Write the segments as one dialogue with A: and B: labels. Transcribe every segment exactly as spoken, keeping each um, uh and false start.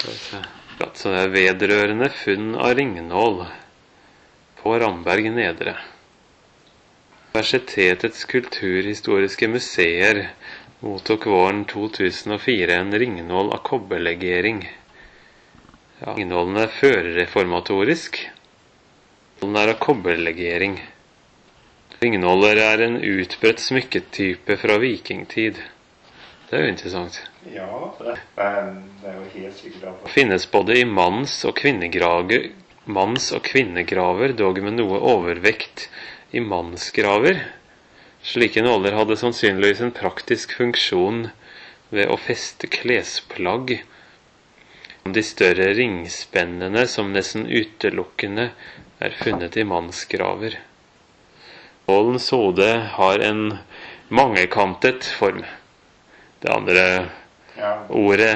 A: Så det er vedrørende funn av ringnål på Ramberg Nedre. Universitetets kulturhistoriske museer mottok våren to tusen og fire en ringnål av kobberlegering. Ja, ringnålen er førereformatorisk. Den er av kobberlegering. Ringnåler er en utbredt smykketype fra vikingtid. Det er jo interessant.
B: Ja, det er, det er jo helt sikkert.
A: Finnes både i manns- og kvinnegraver, manns- og kvinnegraver, dog med noe overvekt i mannsgraver. Slike nåler hadde sannsynligvis en praktisk funksjon ved å feste klesplagg. De større ringspennene som nesten utelukkende er funnet i mannsgraver. Nålens hode har en mangekantet form. Det andre ja. Ordet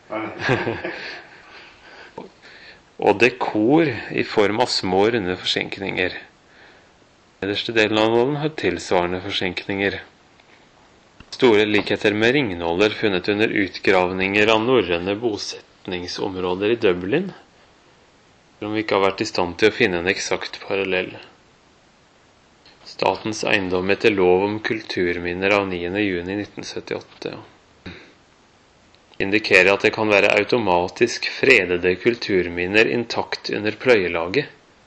A: og dekor i form av små runde forsenkninger. Nederste delen av nålen har tilsvarende forsenkninger. Store likheter med ringnåler funnet under utgravninger av norrøne bosetningsområder i Dublin, som vi ikke har vært i stand til å finne en eksakt parallell. Statens eiendom etter lov om kulturminner av niende juni nitten syttiåtte. Indikerer at det kan være automatisk fredede kulturminner intakt under pløyelaget.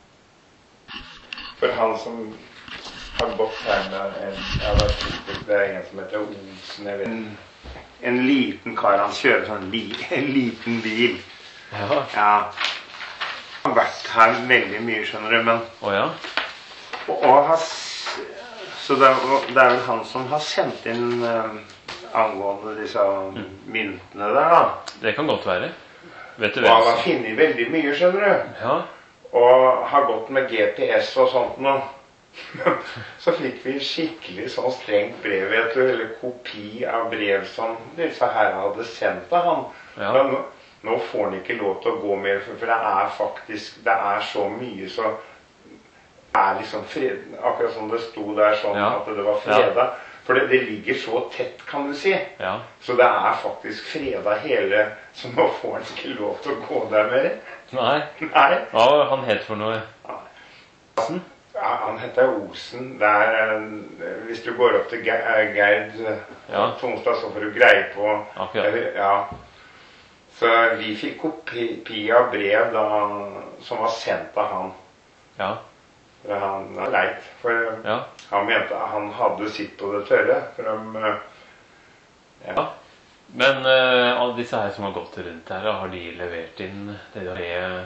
B: For han som har gått her med en, jeg vet ikke, det er en som heter Olsen, jeg vet. En, en liten kar, han kjører sånn li, en liten bil.
A: Ja.
B: Ja. Han har vært her veldig mye, skjønner du, men...
A: Å ja?
B: Og, og har, så det er, det er vel han som har sendt inn uh, angående disse mm. myntene der, da. Det
A: kan godt være. Vet du
B: hvem? Og han har finnet veldig mye, skjønner du.
A: Ja.
B: Og har gått med G P S og sånt nå. Så fikk vi skikkelig sånn strengt brev, vet du, eller kopi av brev som disse her hadde sendt til han.
A: Ja.
B: Men nå, nå får han ikke lov til å gå mer, for det er faktisk, det er så mye, så det er liksom fred, akkurat som det sto der sånn ja. At det var fredag. Ja. For det, det ligger så tett, kan du si. Ja. Så det er faktisk fredag hele, så nå får han ikke lov til å gå der mer.
A: Nei.
B: Nei.
A: Hva var han het for noe?
B: Ja. Ja, han heter Osen. Det er, hvis du går opp til Gerd ja. Tonsdag, så får du greie på. Eller, ja. Så vi fikk kopi av brev da, som var sendt av han. Ja. For han var leit. For ja. Han mente han hadde sitt på det tørre. For de, ja.
A: Ja. Men uh, alle disse her som har gått rundt her, har de levert inn det de har?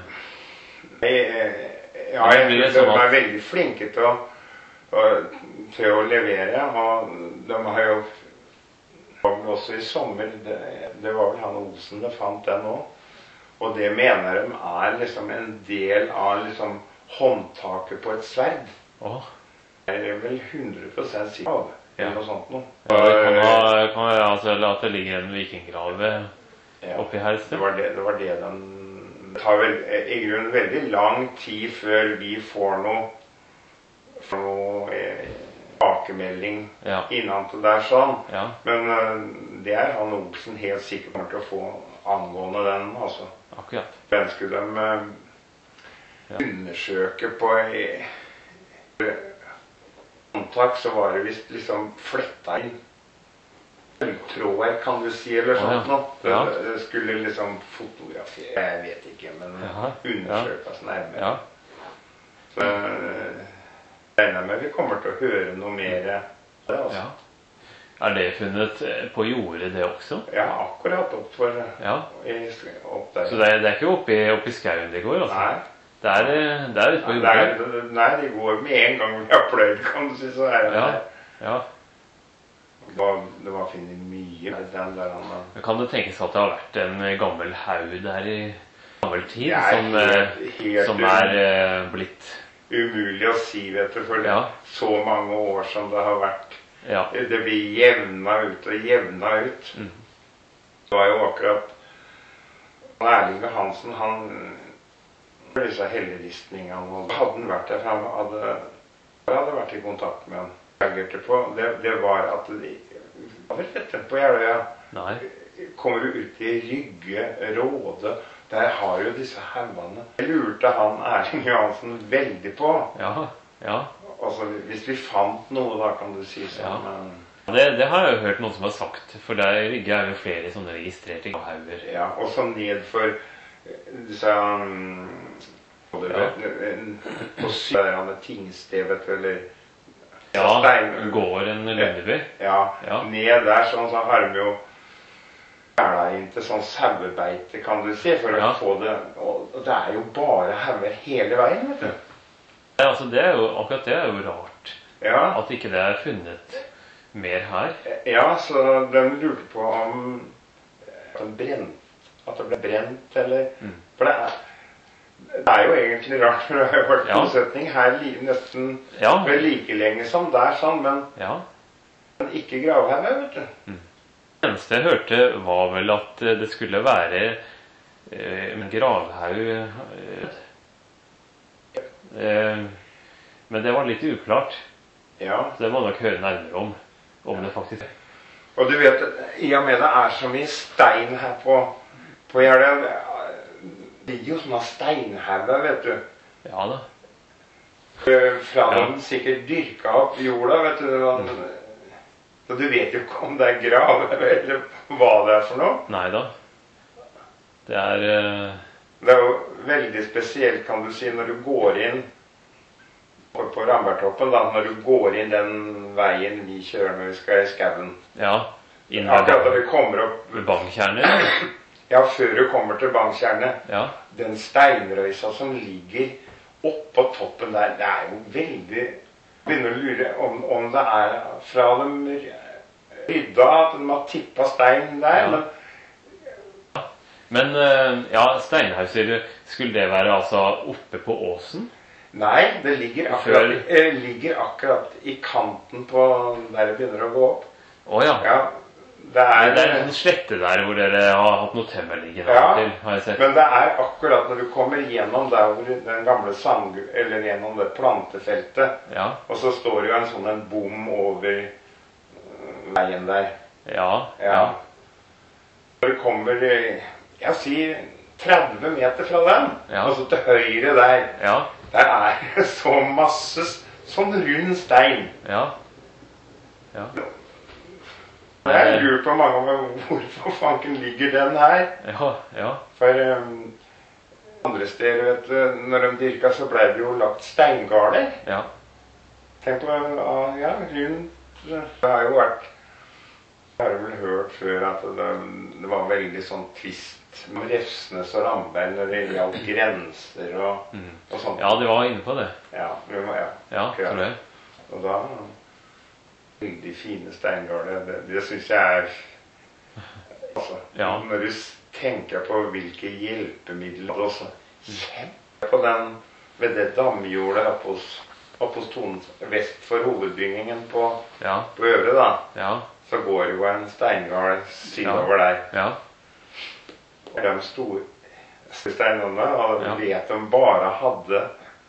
B: Ja, de er veldig flinke til å, til å levere, og de har jo også i sommer, det, det var vel han Olsen det fant den også, og det mener de er liksom en del av liksom håndtaket på et sverd.
A: Oh.
B: Det er vel hundre prosent sikkert av det, eller noe sånt noe.
A: Ja, det kan være, kan være altså, at det ligger en vikinggrave oppi her.
B: Det var det, det var det den... Det tar vel, i grunnen veldig lang tid før vi får noe, får noe eh, bakemelding ja. Innantil der sånn. Ja. Men uh, det er han Olsen helt sikkert kommer til å få angående den, altså.
A: Akkurat.
B: Den skulle de uh, ja. Undersøke på kontakt, så var det visst liksom fletta inn tråder, kan du si, eller sånt noe. Det, ja. Det skulle liksom fotografere, jeg vet ikke, men ja. Undersøkes nærmere. Ja. Så jeg regner med vi kommer til å høre noe mer det, altså.
A: Ja. Er det funnet på jordet det også?
B: Ja, akkurat opp, for,
A: ja.
B: I, opp der.
A: Så det er, det er ikke oppi, oppi skauen det går, altså?
B: Nei.
A: Det er, det er ute på jordet?
B: Nei, nei, det går med en gang vi har pløyd, kan du si, så er det
A: ja.
B: Der.
A: Ja.
B: Det var, det var finnet mye den der han...
A: Kan det tenkes at det har vært en gammel haug der i gammel tid
B: er
A: som,
B: helt, helt
A: som er uh, blitt...
B: Umulig å si, vet du, for ja. Så mange år som det har vært.
A: Ja.
B: Det blir jevna ut og jevna ut. Mm. Det var jo akkurat... Erling Hansen, han... Disse helleristningene, og hadde han vært der, han hadde, hadde vært i kontakt med han. På, det, det var at det var vel rett på Jeløya.
A: Nei.
B: Kommer du ut i Rygge, Råde, der har jo disse haugene. Det lurte han Erling Johansen veldig på.
A: Ja, ja.
B: Altså, hvis vi fant noe, da kan du si sånn.
A: Ja. Det, det har jeg jo hørt noen som har sagt, for der i Rygge er jo flere sånne registrerte hauger.
B: Ja, og så ned for disse um, ja. På siden av Tingstevet, eller
A: ja, gården Lundeby.
B: Ja, ja, ned der sånn, så har de jo gjerne inn til sånn sauebeite, kan du si, for ja. Å få det, og det er jo bare hauger hele veien, vet du.
A: Ja, altså det er jo, akkurat det er jo rart,
B: ja.
A: At ikke det er funnet mer her.
B: Ja, så de lurte på om at, brent, at det ble brent, eller, mm. For det er, det er jo egentlig rart, for det har jo vært ja. Bosetning her nesten ja. Like lenge som der, sånn, men,
A: ja.
B: Men ikke gravhauger, vet du.
A: Mm. Det eneste jeg hørte var vel at det skulle være eh, en gravhaug, eh, Eh, men det var litt uklart.
B: Ja.
A: Så det må nok høre nærmere om, om det faktisk er.
B: Og du vet, i og med det er så mye stein her på, på Jeløya, det er jo sånne steinhauger, vet du.
A: Ja da.
B: Fra
A: ja.
B: De sikkert dyrka opp jorda, vet du. Mm. Så du vet jo ikke om det er grav, eller hva det er for noe.
A: Neida. Det er... Uh...
B: Det er jo veldig spesielt, kan du si, når du går inn på, på Rambertoppen, da, når du går inn den veien vi kjører når vi skal i skauen.
A: Ja, inn
B: akkurat da vi kommer opp
A: ved Bangtjernet.
B: Ja, før du kommer til Bangtjernet.
A: Ja.
B: Den steinrøysa som ligger oppå toppen der, det er jo veldig... Begynner å lure om, om det er fra de rydda at de har tippet stein der,
A: ja.
B: Men
A: Men, ja, steinhauser, skulle det være altså oppe på åsen?
B: Nei, det ligger akkurat, eh, ligger akkurat i kanten på der det begynner å gå opp.
A: Åja.
B: Ja, det er...
A: Det er en slette der hvor dere har hatt noe tømmer liggende
B: ja,
A: til, har jeg sett.
B: Men det er akkurat når du kommer gjennom der hvor den gamle sand, eller gjennom det plantefeltet,
A: ja.
B: Og så står jo en sånn en bom over veien der.
A: Ja, ja.
B: Ja. Når du kommer... Jeg sier tretti meter fra den, ja. Og så til høyre der,
A: ja.
B: Der er det så masse sånn rund stein.
A: Ja. Ja.
B: Jeg har lurt på mange om hvorfor fanken ligger den her.
A: Ja, ja.
B: For um, andre steder, vet du, når de dyrka, så ble det jo lagt steingarder.
A: Ja.
B: Tenk på, ja, rundt, det har jo vært, jeg har vel hørt før at det, det var veldig sånn tvist med Refsnes og Ramberg når det gjaldt grenser og,
A: mm.
B: og sånt.
A: Ja, de var inne på det.
B: Ja, vi var, ja.
A: Ja, tror jeg.
B: Og da, veldig fine steingarder, det, det synes jeg er, altså, ja. Når du tenker på hvilke hjelpemidler også, kjempe på den, ved det damjordet oppe hos, oppe hos Tonen, vest for hovedbyggingen på,
A: ja.
B: På Øvre da,
A: ja.
B: Så går jo en steingard sydover der.
A: Ja.
B: Og de store steinene, og
A: ja.
B: Vet de bare hadde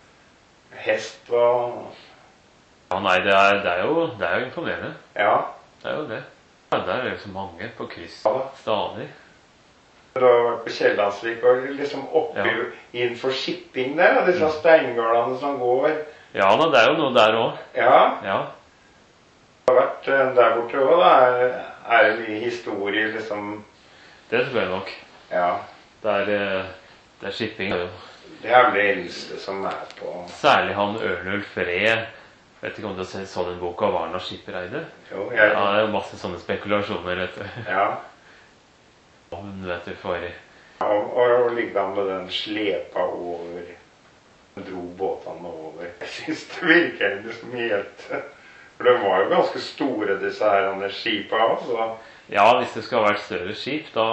B: hest og...
A: Ja, nei, det er, det er, jo, det er jo imponerende.
B: Ja.
A: Det er jo det. Ja, der er jo så mange på kryss
B: ja.
A: Stadig.
B: Du har vært på Kjellandsvik og liksom oppe ja. Innenfor shipping der, og disse mm. steingardene som går.
A: Ja, da, det er jo noe der også.
B: Ja.
A: Ja.
B: Det har vært der borte også, da er, er det mye historie, liksom...
A: Det tror jeg nok.
B: Ja.
A: Det er, det er shipping.
B: Det er det eldste som er på...
A: Særlig han Ørnulf Ree. Vet ikke om du har sett den boka Varna Skippereide?
B: Jo, jeg...
A: Ja, det er jo masse sånne spekulasjoner, vet du.
B: Ja.
A: Og hun vet du, for...
B: Ja, og, og ligger han med den slepa over. Dro båtene over. Jeg synes det virker liksom helt... For de var jo ganske store, disse her skipa også.
A: Ja, hvis det skal ha vært større skip, da,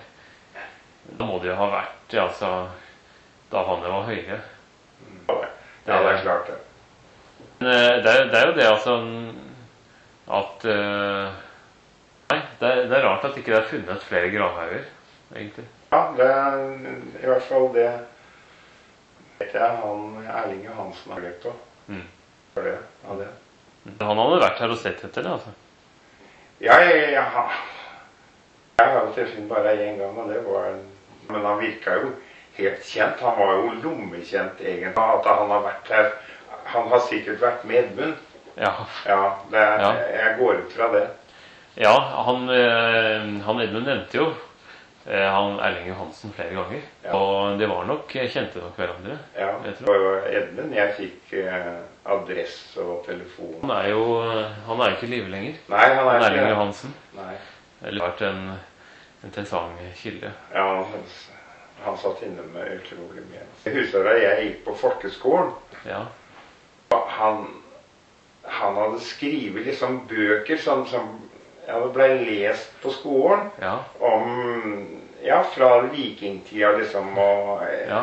A: da må det jo ha vært, altså, da vannet var høyere.
B: Ja, det er klart det.
A: Men det er, det er jo det, altså, at, uh, nei, det er, det er rart at ikke det er funnet flere gravhauger, egentlig.
B: Ja, det er i hvert fall det, vet jeg, han Erling Johansen har lekt på.
A: Mm.
B: For det, ja det.
A: Han hadde vært her og sett etter det, altså?
B: Ja, jeg, jeg, jeg, jeg har jo tilfinn bare en gang, og det var Men han virka jo helt kjent. Han var jo lommekjent egentlig. At han har vært her. Han har sikkert vært med Edmund.
A: Ja.
B: Ja, det er,
A: ja.
B: Jeg går ut fra det.
A: Ja, han, han Edmund nevnte jo han Erling Johansen flere ganger. Ja. Og det var nok, kjente nok hverandre.
B: Ja, det var jo Edmund. Jeg fikk eh, adresse og telefon.
A: Han er jo han er jo ikke i live lenger.
B: Nei, han er
A: han Erling
B: ikke
A: Johansen.
B: Nei.
A: Det har vært en interessant kilde.
B: Ja, han, han satt inne med utrolig mye. Jeg husker da jeg gikk på folkeskolen.
A: Ja.
B: Han, han hadde skrivet liksom bøker som, som ja, det ble lest på skolen.
A: Ja.
B: Om, ja, fra vikingtida liksom, og
A: ja.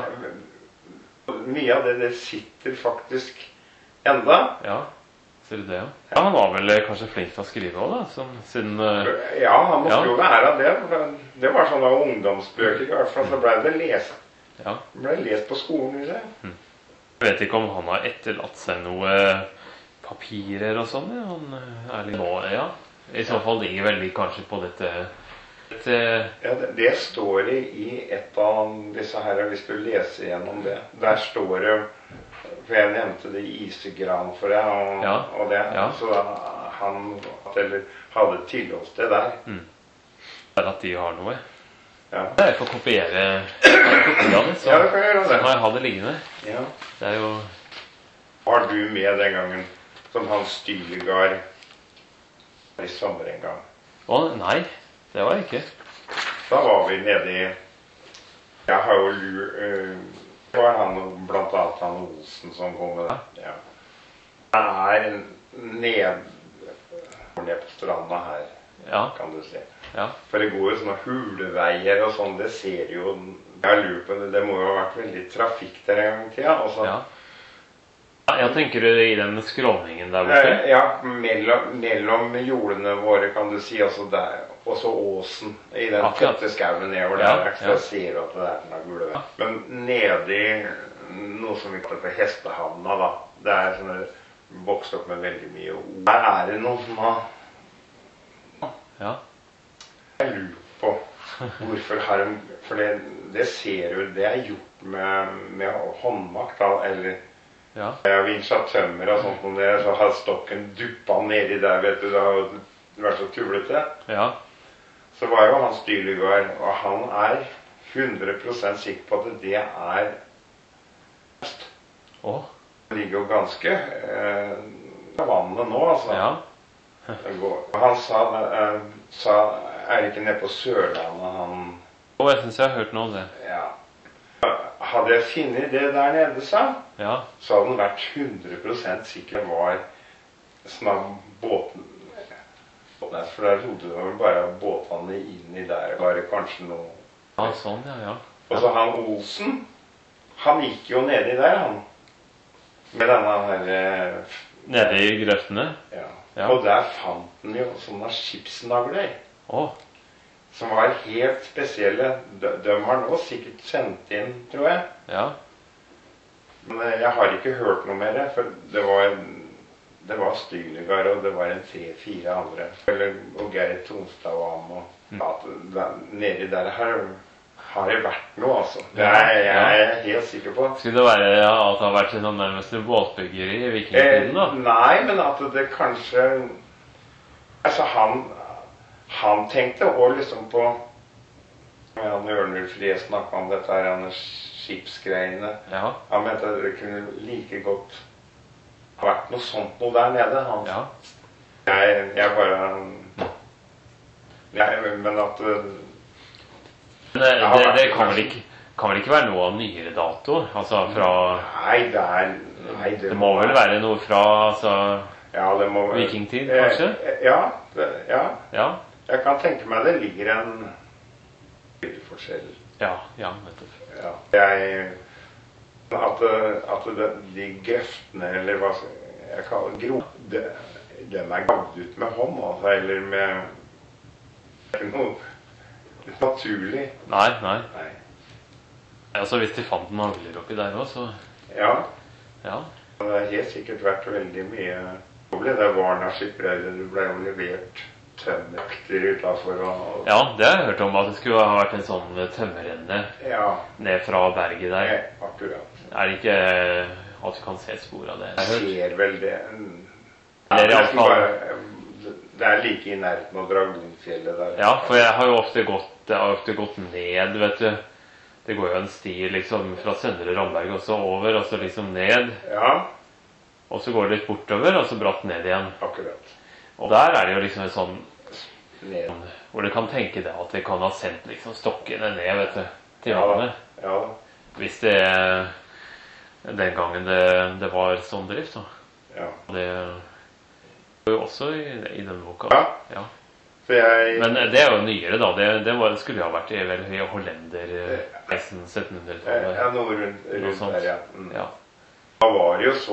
B: Mye av det, det sitter faktisk enda.
A: Ja, ser du det, ja. Ja, han var vel kanskje flink til å skrive også, da, som, siden... Uh,
B: ja, han måtte
A: ja.
B: jo være det. Det var sånne ungdomsbøker, i hvert fall, så ble det lest.
A: Ja.
B: Det ble lest på skolen, ikke det?
A: Hm. Jeg vet ikke om han har etterlatt seg noe papirer og sånn, ja. Han er litt nå, ja. I så fall ligger veldig kanskje på dette, dette...
B: Ja, det, det står det i et av disse her, hvis du leser gjennom det. Der står det, for jeg nevnte det Isegran for deg, og,
A: ja.
B: og det,
A: ja.
B: Så han eller, hadde tilholdssted der.
A: Mm. Det er at de har noe.
B: Ja.
A: Jeg får kopiere kopi av det, så,
B: ja, det kan jeg gjøre det.
A: Så må jeg ha det liggende.
B: Ja.
A: Det er jo...
B: Var du med den gangen som han Stylegard i sommer en gang?
A: Å, nei, det var jeg ikke.
B: Da var vi nede i Jeg har jo lur uh, Det var han, blant annet han Olsen som kom med det. Ja. Han er ned, ned på stranda her,
A: ja.
B: Kan du se.
A: Ja.
B: For det går jo sånne huleveier og sånn, det ser jo Jeg har lurt på det, det må jo ha vært veldig trafikk der en gang i tida. Og så,
A: ja. Jeg tenker du i den skråningen der borte?
B: Ja, mellom, mellom jordene våre, kan du si, altså der, og så åsen, i den tette skauen nedover der, ja, så jeg ser at det er noe gule. Ja. Men nede i noe som vi kaller for hestehavna, da, det er sånne, vokst opp med veldig mye ord. Der er det noe som har...
A: Ja.
B: Jeg lurer på hvorfor har de... For det, det ser jo, det er gjort med, med håndmakt, da, eller...
A: Ja.
B: Jeg vinsja tømmer og sånt om det, så har stokken duppa nedi der, vet du, det har vært så tullete.
A: Ja.
B: Så var jo han Stylegard, og han er hundre prosent sikker på at det er
A: Åh.
B: Det ligger jo ganske eh, vannet nå, altså.
A: Ja.
B: Det går. Han sa, eh, sa, er det ikke nede på Sørlandet han...
A: Åh, jeg synes jeg har hørt noe om det.
B: Ja. Hadde jeg finnet det der nede, sa,
A: ja.
B: Så hadde den vært hundre prosent sikker var sånn båten. For der rodde de bare båtene inn i der, bare kanskje noe.
A: Ja, sånn, ja, ja.
B: Og så han Olsen, han gikk jo nedi der, han. Med denne her...
A: Nede i grøftene?
B: Ja.
A: Ja.
B: Og der fant han jo sånne skipsnagler.
A: Åh.
B: Som var helt spesielle. De, de har nå sikkert sendt inn, tror jeg.
A: Ja.
B: Men jeg har ikke hørt noe mer, for det var, det var Stylegard, og det var en tre-fire andre. Eller, og Geir Tonstad og ham, og mm. at da, nedi der har, har det vært noe, altså. Det er jeg, jeg er helt sikker på.
A: Skulle det være ja, at det har vært en nærmest båtbyggeri i vikingtiden, da?
B: Eh, nei, men at det kanskje... Altså, han... Han tenkte også liksom på Han Ørnulf Ree snakket om dette her, han skipsgreiene.
A: Ja.
B: Han mente at det kunne like godt ha vært noe sånt noe der nede. Han,
A: ja.
B: jeg, jeg bare jeg, Men at
A: Men det, det, det kan, vel ikke, kan vel ikke være noe av nyere dato? Altså fra
B: Nei, det er nei, det,
A: det må vel være noe fra altså,
B: ja, det må,
A: vikingtid, kanskje?
B: Eh, ja, det, ja.
A: Ja.
B: Jeg kan tenke meg det ligger en forskjell.
A: Ja, ja, nettopp.
B: Ja. Jeg, at, at det, de grøftene, eller hva jeg kaller grop, de, de er gavd ut med hånd, altså, eller med noe naturlig.
A: Nei, nei.
B: Nei.
A: Altså, hvis de fant nagler oppi der også, så...
B: Ja.
A: Ja.
B: Det har helt sikkert vært veldig mye. Det ble det Varna skipperøyde, det ble jo levert tømmerkter utenfor og...
A: Ja, det har jeg hørt om, at det skulle ha vært en sånn tømmerrenne
B: ja.
A: Ned fra berget der.
B: Ja, akkurat.
A: Er det ikke at du kan se spor av det?
B: Jeg ser vel det.
A: Eller i alle fall...
B: Det er like i nærheten av Dragonfjellet der.
A: Ja, for jeg har jo ofte gått, jeg har ofte gått ned, vet du. Det går jo en sti liksom fra Søndre Ramberg og så over, og så liksom ned.
B: Ja.
A: Og så går det litt bortover, og så bratt ned igjen.
B: Akkurat.
A: Og der er det jo liksom en sånn
B: ned.
A: Hvor du kan tenke deg at det kan ha sendt liksom stokkene ned, vet du, til vannet.
B: Ja.
A: Hvis det den gangen det, det var sånn drift, da.
B: Ja.
A: Det var jo også i, i den boka.
B: Ja.
A: Ja.
B: Jeg...
A: Men det er jo nyere, da. Det, det var, skulle jo ha vært i vel høye hollender seksten syttenhundretallet.
B: Ja, noe rundt, rundt der, ja. Mm.
A: Ja.
B: Da var det jo så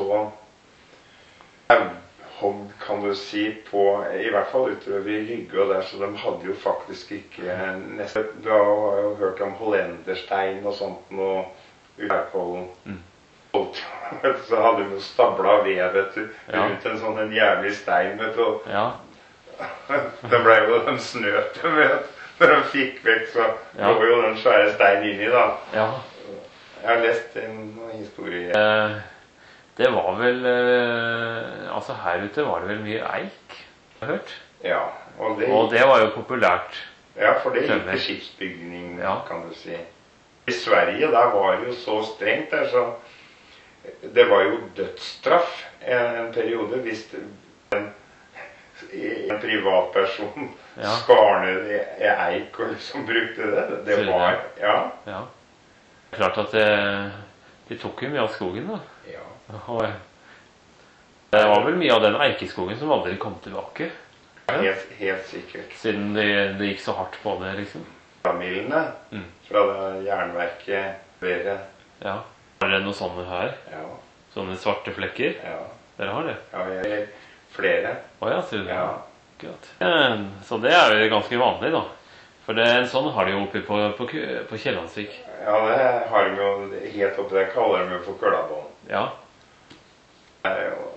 B: hogg, kan du si, på, i hvert fall utover i Rygge og der, så de hadde jo faktisk ikke nesten, du har jo hørt om hollenderstein og sånt, og Uærkollen. Mm. Så hadde de jo stabla ved, vet du,
A: ja.
B: Rundt en sånn en jævlig stein, vet du, og
A: ja.
B: Det ble jo den snøte, vet du, når de fikk vekk, så ja. Lå jo den svære stein inni da.
A: Ja.
B: Jeg har lest en historie.
A: Eh. Det var vel, eh, altså her ute var det vel mye eik, har jeg hørt.
B: Ja, og det,
A: og det var jo populært.
B: Ja, for det gikk til skipsbygning,
A: ja.
B: Kan du si. I Sverige, der var det jo så strengt der, så det var jo dødsstraff en, en periode hvis en, en privatperson ja. Skar ned i eik og liksom brukte det. Det var, ja.
A: Ja. Klart at det, de tok jo mye av skogen da.
B: Ja.
A: Og det var vel mye av den eikeskogen som aldri kom tilbake.
B: Helt, helt sikkert.
A: Siden det, det gikk så hardt på det, liksom.
B: Familiene mm. Fra det jernverket bedre.
A: Ja. Har dere noen sånne her?
B: Ja.
A: Sånne svarte flekker?
B: Ja.
A: Dere har det?
B: Ja, jeg flere.
A: Åja, sier du det?
B: Ja.
A: Godt. Så det er jo ganske vanlig, da. For det, en sånn har de jo oppe på, på, på Kjellandsvik.
B: Ja, det har de jo helt oppe der, kaller de jo for Køllabånd.
A: Ja.
B: Det er jo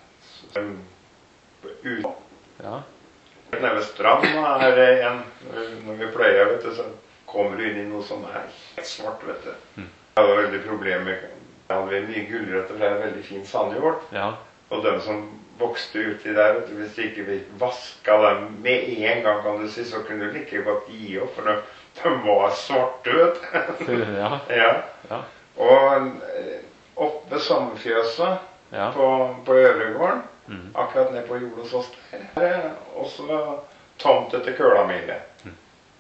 B: ut.
A: Ja.
B: Nede ved stranden er det en, når vi pløyer, vet du, så kommer du inn i noe som er helt svart, vet du. Mm. Jeg hadde veldig problemer med, jeg hadde mye gulrøtter, for det er veldig fin sandjord.
A: Ja.
B: Og de som vokste uti der, vet du, hvis de ikke vasket dem med en gang, kan du si, så kunne du like godt gi opp, for de, de var svarte, vet du.
A: Ja.
B: Ja.
A: Ja.
B: Og oppe ved sommerfjøset
A: ja.
B: på, på Øvregården,
A: mm.
B: akkurat ned på jordet hos oss der, er det også tomt etter Kølamile. Mm.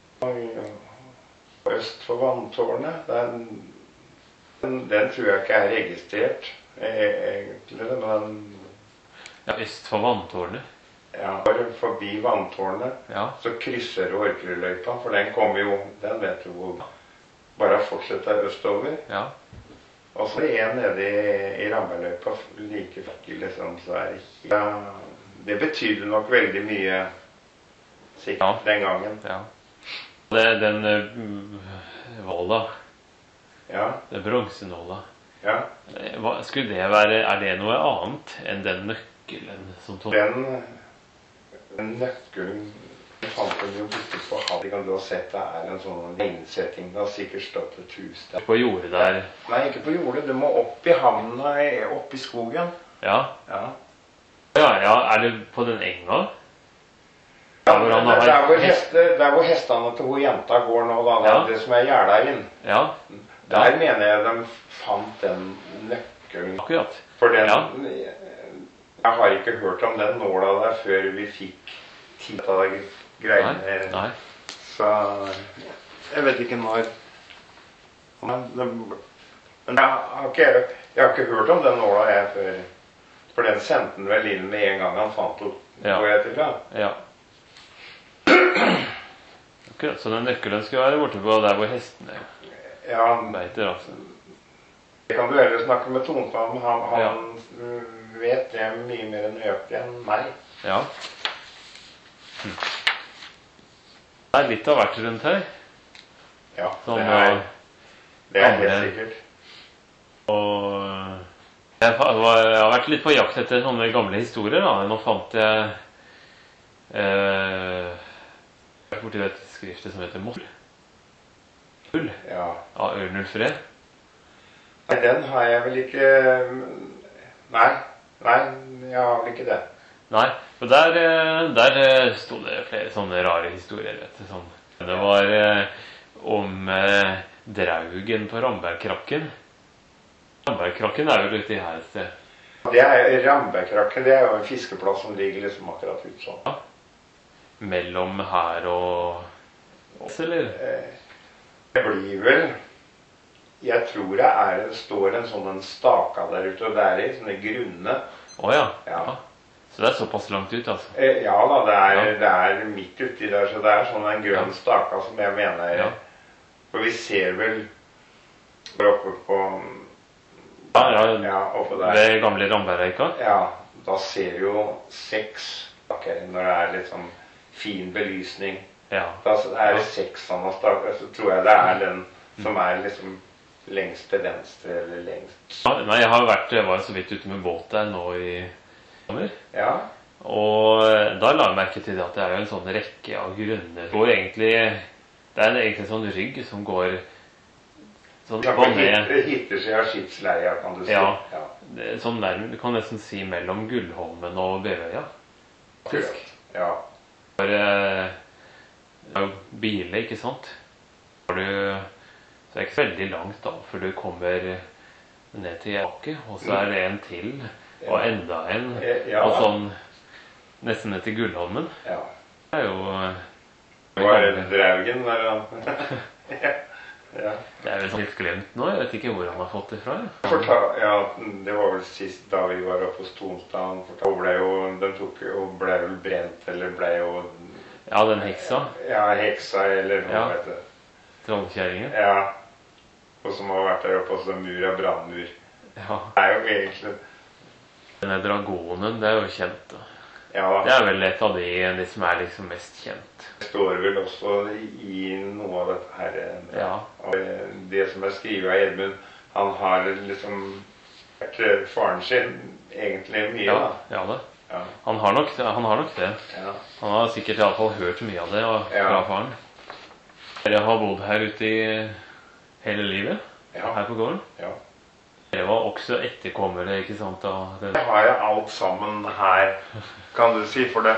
B: Og øst for vanntårnet, den, den, den tror jeg ikke er registrert, egentlig, men
A: ja, øst for vanntårnet.
B: Ja, forbi vanntårnet, ja. Så krysser du Orkerudløypa, for den kommer jo, den vet du hvor, bare fortsetter østover. Ja. Og så er det en nede i, i Ramberløypa, like faktisk, liksom, så er det ja, det betydde nok veldig mye, sikkert, ja. Den gangen. Ja.
A: Det, den uh, Volda, ja. Det bronsenåla. Ja. Hva, skulle det være, er det noe annet enn den nøkkelen som tog?
B: Den, den nøkkelen fant den jo borte på havet. Kan du ha sett, det er en sånn innsetting, det har sikkert stått et hus der.
A: På jordet der?
B: Nei, ikke på jordet, du må opp i havna, opp i skogen.
A: Ja. Ja. Ja, ja, er det på den enga?
B: Ja, der, der, der, hvor heste, der hvor hestene til hun jenta går nå, da, ja. Det som er gjerda inn. Ja. Der ja. Mener jeg de fant den nøkkelen.
A: Akkurat.
B: For den,
A: ja.
B: Jeg har ikke hørt om den nåla der før vi fikk ti av de greiene.
A: Nei. Nei.
B: Så jeg vet ikke når. Men, men jeg, har ikke, jeg har ikke hørt om den nåla jeg før. For den sendte den vel inn med en gang han fant den. Ja. Går jeg til da?
A: Ja. Akkurat, så den nøkkelen skulle være borte på der hvor hestene
B: ja,
A: beiter, altså.
B: Det kan du heller snakke med Tonstad om. Han, han ja. Vet det mye mer nøyaktig enn meg.
A: Ja. Hm. Det er litt av hvert rundt her.
B: Ja,
A: som,
B: det er, det er helt sikkert.
A: Og jeg, var, jeg har vært litt på jakt etter sånne gamle historier, da. Nå fant jeg Eh, jeg har borti et skriftet som heter Moll. Ull?
B: Ja.
A: Av Ørnulf Ree.
B: Nei, den har jeg vel ikke... Nei, nei, jeg har vel ikke det.
A: Nei, for der, der sto det flere sånne rare historier, vet du, sånn. Det var eh, om eh, Draugen på Rambergkrakken. Rambergkrakken er jo ute i her et sted.
B: Det er Rambergkrakken, det er jo en fiskeplass som ligger liksom akkurat ut sånn.
A: Ja. Mellom her og oss, eller?
B: Det blir vel... Jeg tror det er, det står en sånn en staka der ute, og det er i sånne grunne.
A: Åja,
B: ja.
A: Ja. Så det er såpass langt ut, altså?
B: Ja da, det er, ja. Det er midt uti der, så det er sånn en grønn ja. Staka som jeg mener. Ja. For vi ser vel oppe på...
A: Ja, ja,
B: ja oppe der.
A: Ved gamle Rambergreika?
B: Ja, da ser du jo seks staker når det er litt sånn fin belysning.
A: Ja.
B: Da er det seks sånne staker, så tror jeg det er den som er liksom lengst til venstre eller lengst.
A: Ja, nei, jeg har vært, jeg var så vidt ute med båt der nå i sommer.
B: Ja.
A: Og da la jeg merke til det at det er jo en sånn rekke av grunner. Det går egentlig, det er egentlig en sånn rygg som går sånn
B: vannet. Det hitter seg av skipsleia, kan du si.
A: Ja, ja. Det er sånn der, du kan nesten si mellom Gullholmen og Bevøya. Faktisk.
B: Ja.
A: For det er jo biler, ikke sant? Har du... Så det er ikke veldig langt da, for du kommer ned til Jake, og så er det en til, og enda en, ja. Og sånn nesten ned til Gullholmen.
B: Ja.
A: Det er jo...
B: Hva er det Draugen der? Ja. Ja.
A: Det er vel sånn litt glemt nå, jeg vet ikke hvor han har fått det fra.
B: Forta, ja, det var vel sist da vi var oppe på Stonstad, og ble jo, den tok jo, ble vel brent, eller ble jo...
A: Ja, den heksa.
B: Ja, heksa, eller noe, ja. Vet du.
A: Trollkjæringen.
B: Ja. Og som har vært der oppe også, mur av brannmur.
A: Ja.
B: Det er jo egentlig...
A: Denne dragonen, det er jo kjent da.
B: Ja.
A: Det er vel et av de, de som er liksom mest kjent.
B: Det står vel også i noe av dette her.
A: Ja.
B: Og det som er skrevet av Edmund, han har liksom vært faren sin egentlig mye.
A: Ja,
B: da.
A: Ja det. Ja. Han, har nok, han har nok det.
B: Ja.
A: Han har sikkert i alle fall hørt mye av det fra ja. Faren. Dere har bodd her ute i... hele livet, ja. Her på gården.
B: Ja.
A: Det var også etterkommere, ikke sant? Da, det...
B: Jeg har jo alt sammen her, kan du si, for det.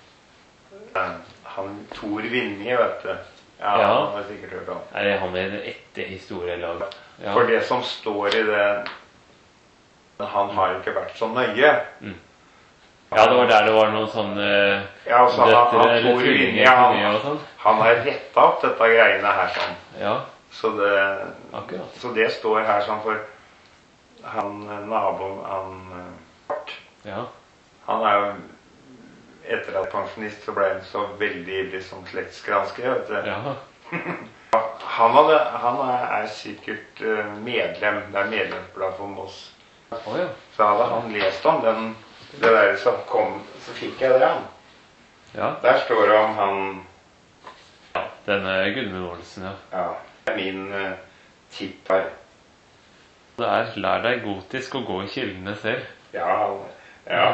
B: Han Tor Vinje, vet du. Ja, ja. Han har sikkert hørt om.
A: Er det han er etter historielag?
B: Ja. For det som står i det, han har ikke vært så nøye.
A: Mm. Ja, det var der det var noen sånne
B: ja, altså, døtre eller Tor Vinje, han,
A: sånn.
B: Han har rettet opp dette greiene her sånn.
A: Ja.
B: Så det,
A: akkurat.
B: Så det står her sånn for han naboen, han
A: ja.
B: Han er jo etter at pensjonist så ble han så veldig ivrig som slektsgransker, vet du.
A: Ja.
B: han, hadde, han er, er sikkert medlem, det er medlemsblad for Moss.
A: Oh, ja.
B: Så hadde han lest om den, det der som kom, så fikk jeg det han.
A: Ja.
B: Der står det om han...
A: Ja, denne Gudmund Olsen, ja.
B: Ja. Min uh, tippar.
A: Det er, lær deg gotisk å gå i kildene selv.
B: Ja, ja.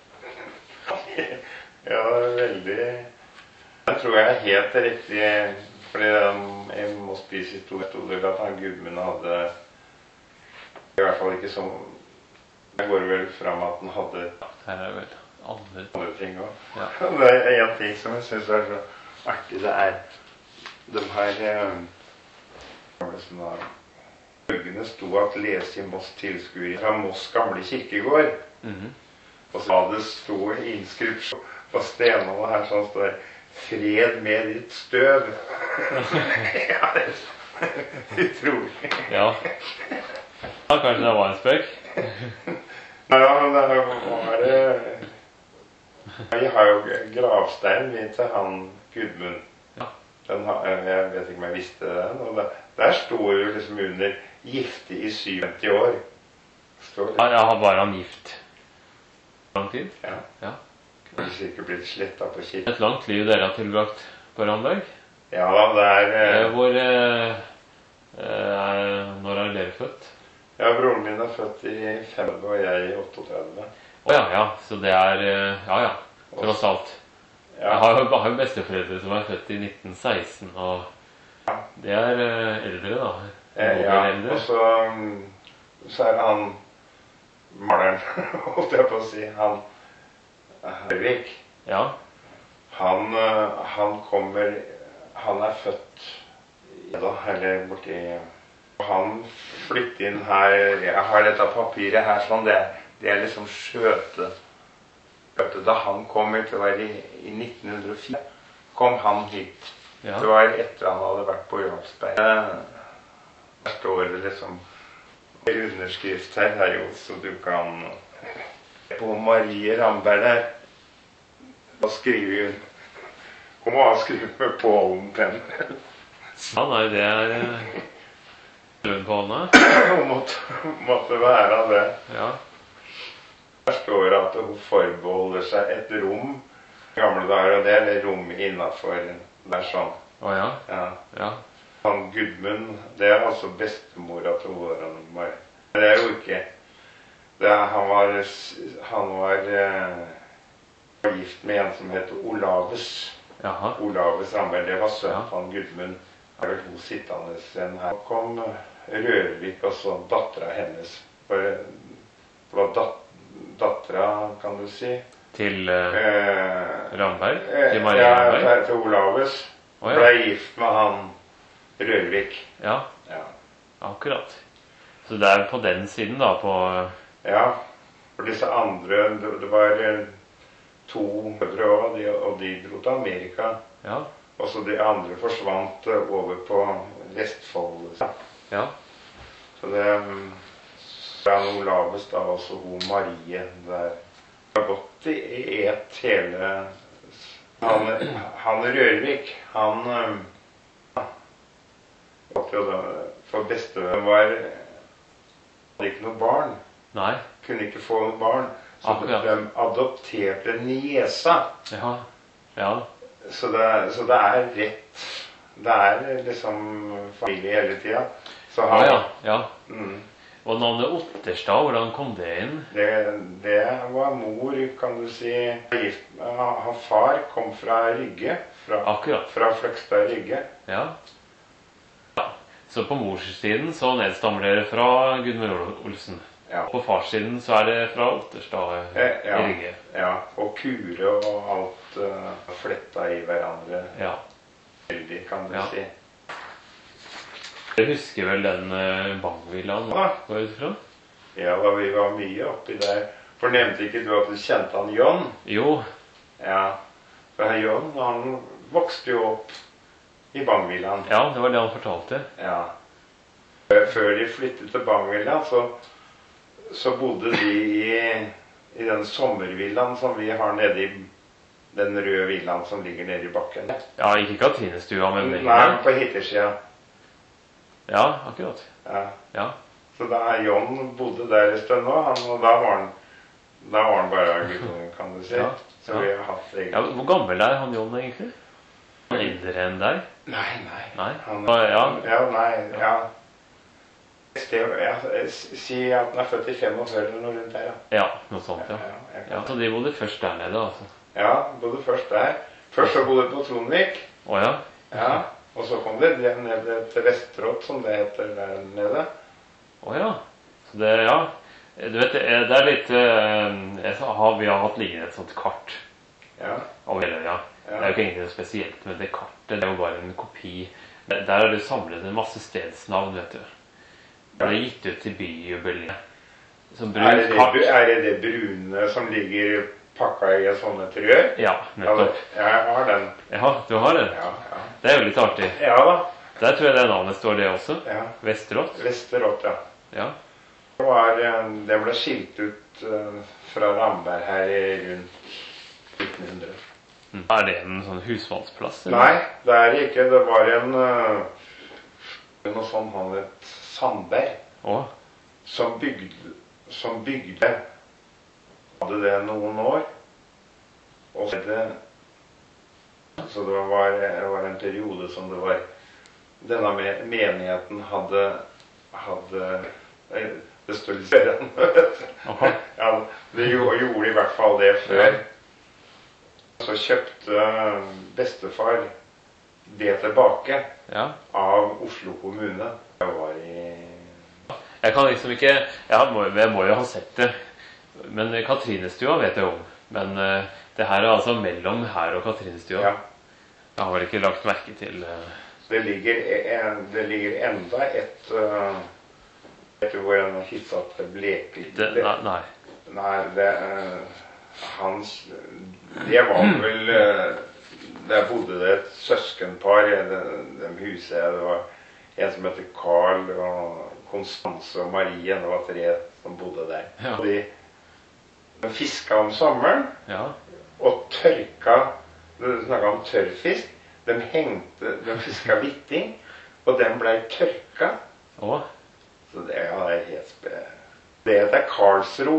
B: Ja, veldig. Jeg tror jeg er helt riktig, fordi jeg må spise historie at han Gudmund hadde, i hvert fall ikke sånn, det går vel frem at han hadde
A: her er vel andre,
B: andre ting også.
A: Ja.
B: Det er en ting som jeg synes er så artig, det er de her... Um, Følgende sto at lese i Moss tilskuer fra Moss gamle kirkegård.
A: Mm-hmm.
B: Og så hadde det stå inskripsjon på stenene her sånn står fred med ditt støv. Ja, det er utrolig.
A: Ja. Ja, kanskje det var en spøk?
B: Nei, men det var det... Vi har jo gravstein til han Gudmund. Den har, jeg vet ikke om jeg visste den, og det, der står jo liksom under gifte i syventi år. Står det.
A: Ja, jeg har bare han gift. Lang tid?
B: Ja.
A: Ja.
B: Det er sikkert blitt slettet på kirken.
A: Et langt liv dere har tilbrakt på Ramberg?
B: Ja, det er... Eh,
A: Hvor, eh, eh, når er dere født?
B: Ja, broren min er født i femogtredve og jeg i otteogtredve.
A: Åja, ja, så det er, ja ja, tross alt. Ja. Jeg har jo bare besteforeldre som er født i nitten seksten, og det er uh, eldre da.
B: Ja, eldre. Og så, så er det han maleren, holdt jeg på å si, han Hørvik.
A: Ja.
B: Han, han kommer, han er født da, eller borti, han flyttet inn her, jeg har dette papiret her sånn, det, det er liksom skjøte. Da han kom ut, det var i, i nitten hundre og fire, kom han hit. Ja. Det var etter han hadde vært på Jarlsberg. Der står det liksom underskrift her, her jo, så du kan på Marie Ramberg der, da skriver hun, hun må ha skrevet med Pålen-penn.
A: Ja, nei, det er grunn på hånda.
B: Hun måtte, måtte være det.
A: Ja.
B: Der står det at hun forbeholder seg et rom, gamle dager, og det er det rom innenfor, det er sånn.
A: Å ja?
B: Ja.
A: Ja.
B: Han Gudmund, det er altså bestemora til Håran. Det er jo ikke, det er, han var, han var eh, gift med en som heter Olaves.
A: Jaha.
B: Olaves Ramberg, det var sønnen ja. Han Gudmund. Det er vel hun sittende en her. Så kom Rørvik og så datteren hennes, for det var datteren, dattera, kan du si.
A: Til uh,
B: eh,
A: Ramberg? Til Marie Ramberg?
B: Ja, til Olaves.
A: Oh, ja.
B: Ble gift med han Rørvik.
A: Ja.
B: Ja,
A: akkurat. Så det er på den siden da, på...
B: Ja, for disse andre, det, det var to mødre også, de, og de dro til Amerika.
A: Ja.
B: Og så de andre forsvant over på Vestfold.
A: Ja.
B: Så det... Det er noe Olaves da, også hun Marie der. Det har gått i et hele... Han, han Rørvik, han... For bestevenn var... Hadde ikke noe barn.
A: Nei.
B: Kunne ikke få noe barn. Så
A: akkurat.
B: De adopterte niesa.
A: Ja, ja.
B: Så det, så det er rett... Det er liksom familie hele tiden. Så han...
A: Ja, ja.
B: Mm.
A: Og navnet Otterstad, hvordan kom det inn?
B: Det, det var mor, kan du si. Han far kom fra Rygge. Fra,
A: akkurat.
B: Fra Fløgstad Rygge.
A: Ja. Ja. Så på morssiden så nedstammer dere fra Gudmund Olsen.
B: Ja.
A: På farssiden så er det fra Otterstad
B: eh, ja.
A: i Rygge.
B: Ja, og Kure og alt uh, fletta i hverandre.
A: Ja.
B: Veldig, kan du
A: ja.
B: si.
A: Jeg husker vel den uh, Bangvillaen,
B: ja.
A: Går ut fra?
B: Ja, da vi var mye oppi der. For nevnte ikke du at du kjente han John?
A: Jo.
B: Ja, for han John, han vokste jo opp i Bangvillaen.
A: Ja, det var det han fortalte.
B: Ja. Før de flyttet til Bangvillaen, så, så bodde de i, i den sommervillaen som vi har nede i den røde villaen som ligger nede i bakken.
A: Ja, ikke Katrinestua, men...
B: Nei, på hittersida.
A: Ja, akkurat.
B: Ja.
A: Ja.
B: Så da John bodde der i stund nå, han, og da var han, da var han bare gutten, kan du si.
A: Ja.
B: Så vi har hatt det.
A: Ja, hvor gammel er han John egentlig? Han er eldre enn deg?
B: Nei, nei.
A: Nei?
B: Han,
A: ja.
B: Ja, nei, ja. ja. Si at han er født i femogfyrre eller noe rundt der, ja.
A: Ja, noe sånt, ja. Ja, ja, ja, så de bodde først der nede, altså?
B: Ja, bodde først der. Først så bodde på Tronvik.
A: Åja.
B: Ja. Og så kom det ned til Vesterått, som det heter der nede.
A: Åja. Så det, ja. Du vet, det er litt... Jeg har, vi har hatt liggende et sånt kart.
B: Ja.
A: Av hele, ja. Det er jo ikke egentlig noe spesielt med det kartet. Det er jo bare en kopi. Der er det samlet en masse stedsnavn, vet du. Det er gitt ut til byjubileet.
B: Er det det, er det det brune som ligger pakka i en sånn et rør?
A: Ja, nettopp.
B: Ja, jeg har den.
A: Ja, du har den?
B: Ja, ja.
A: Det er jo litt artig.
B: Ja da.
A: Der tror jeg det navnet står det også.
B: Ja.
A: Vesterått.
B: Vesterått, ja.
A: Ja.
B: Det, var, det ble skilt ut uh, fra Ramberg her i rundt nitten hundre.
A: Mm. Er det en sånn husmannsplass? Eller?
B: Nei, det er det ikke. Det var en uh, noe sånn han het Sandberg.
A: Åh.
B: Som bygde, som bygde hadde det noen år, og så det, så det var, det var en periode som det var, denne menigheten hadde, hadde, det står litt større, ja, det gjorde, gjorde i hvert fall det før. Så kjøpte bestefar det tilbake
A: ja.
B: Av Oslo kommune. Jeg var i...
A: Jeg kan liksom ikke... Jeg må, jeg må jo ha sett det. Men Katrinestua vet jeg om. Men uh, det her er altså mellom her og Katrinestua.
B: Ja.
A: Jeg har vel ikke lagt merke til... Uh...
B: Det, ligger en, det ligger enda et... Uh, vet du hvor en hisset bleker?
A: Det, nei, nei.
B: Nei, det... Uh, hans... Det var vel... Uh, der bodde det et søskenpar i de huset. Det var en som heter Karl og Konstanse og Marie. Det var tre som bodde der.
A: Ja.
B: De, de fisket om sommeren
A: ja.
B: Og tørka. Du snakket om tørrfisk. De hengte, de fisket vitting, og den ble tørka.
A: Åh.
B: Så det ja, det er helt spe... Det heter Karlsro.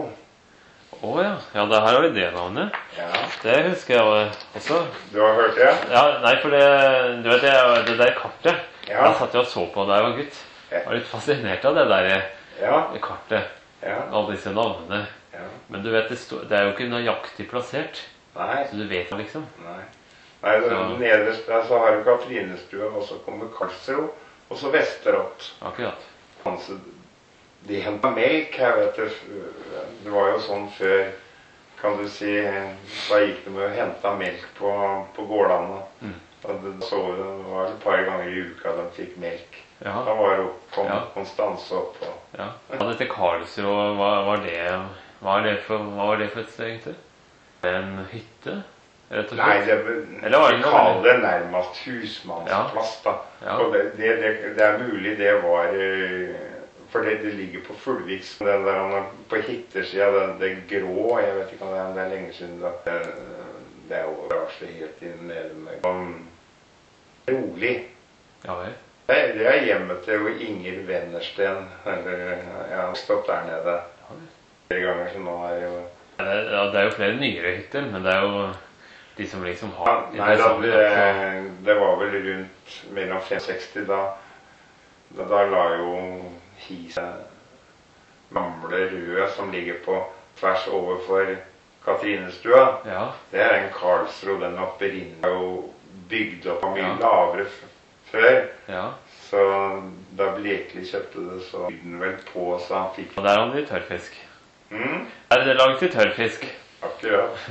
A: Åh ja, ja det her har vi det navnet.
B: Ja.
A: Det husker jeg også.
B: Du har hørt det?
A: Ja, nei, for det, du vet, det, det der kartet,
B: ja.
A: Jeg satt jo og så på da jeg var gutt. Jeg var litt fascinert av det der
B: ja.
A: kartet,
B: ja.
A: Alle disse navnene.
B: Ja.
A: Men du vet, det, stå, det er jo ikke nøyaktig plassert.
B: Nei.
A: Så du vet liksom.
B: Nei. Nei, så. Nederst der så har du Katrinestua, og så kommer Karlsro, og så Vesterått.
A: Akkurat.
B: Altså, de hentet melk her, vet du. Det var jo sånn før, kan du si, da gikk de med å hente melk på, på gårdene. Mm. Det, så, det var et par ganger i uka de fikk melk.
A: Ja.
B: Da var det kom
A: ja.
B: Konstanse opp. Og...
A: Ja. Ja, dette Karlsro, hva var det, hva var det for, hva var det for et sted egentlig? En hytte?
B: Nei, det,
A: Eller var det
B: de kaller det nærmest husmannsplass da.
A: Ja.
B: Og det, det, det, det er mulig det var... For det, det ligger på Fullviks, den der på hittersiden, det, det grå, jeg vet ikke om det er, det er lenge siden da. Det, det er jo raslig helt inn nede med. Um, rolig.
A: Ja, vel.
B: Det, det er hjemmet til Inger Vennersten, eller jeg har stått der nede. Ja, flere ganger, så nå er jo...
A: Ja, det, ja, det er jo flere nyere hytter, men det er jo de som liksom har...
B: Ja, nei, da, det, det var vel rundt mellom femogseksti da. Da, da la jo... Hise gamle røde som ligger på tvers overfor Katrinestua.
A: Ja.
B: Det er en Karlsro, den opprinnelig er jo bygd opp mye
A: ja.
B: lavere før.
A: Ja.
B: Så da Blekeli kjøpte det, så bygde den vel på, så han fikk...
A: Og der har de tørrfisk.
B: Mm?
A: Er det laget til tørrfisk?
B: Akkurat.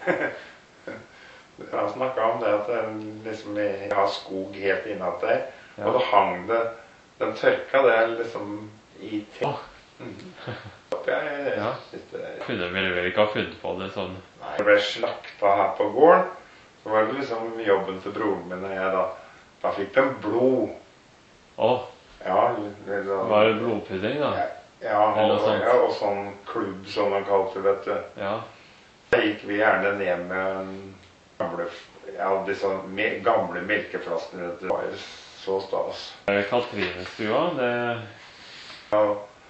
B: Han snakket om det at det liksom jeg har skog helt innat der, ja. Og da hang det den tørka, det er liksom i te.
A: Oh.
B: Mm. Jeg, jeg,
A: ja.
B: det,
A: Kunne vel vel ikke ha funnet på det sånn.
B: Nei, jeg ble slakta her på gården. Så var det liksom jobben til broren min, og jeg da, da fikk de blod.
A: Åh. Oh.
B: Ja, det, da,
A: var det blodpudding da?
B: Ja, ja, og, ja, og sånn klubb som de kalte, vet du.
A: Ja.
B: Da gikk vi gjerne ned med gamle, ja, disse gamle melkeflaskene, det var så stas.
A: Katrinestua, det...
B: Ja.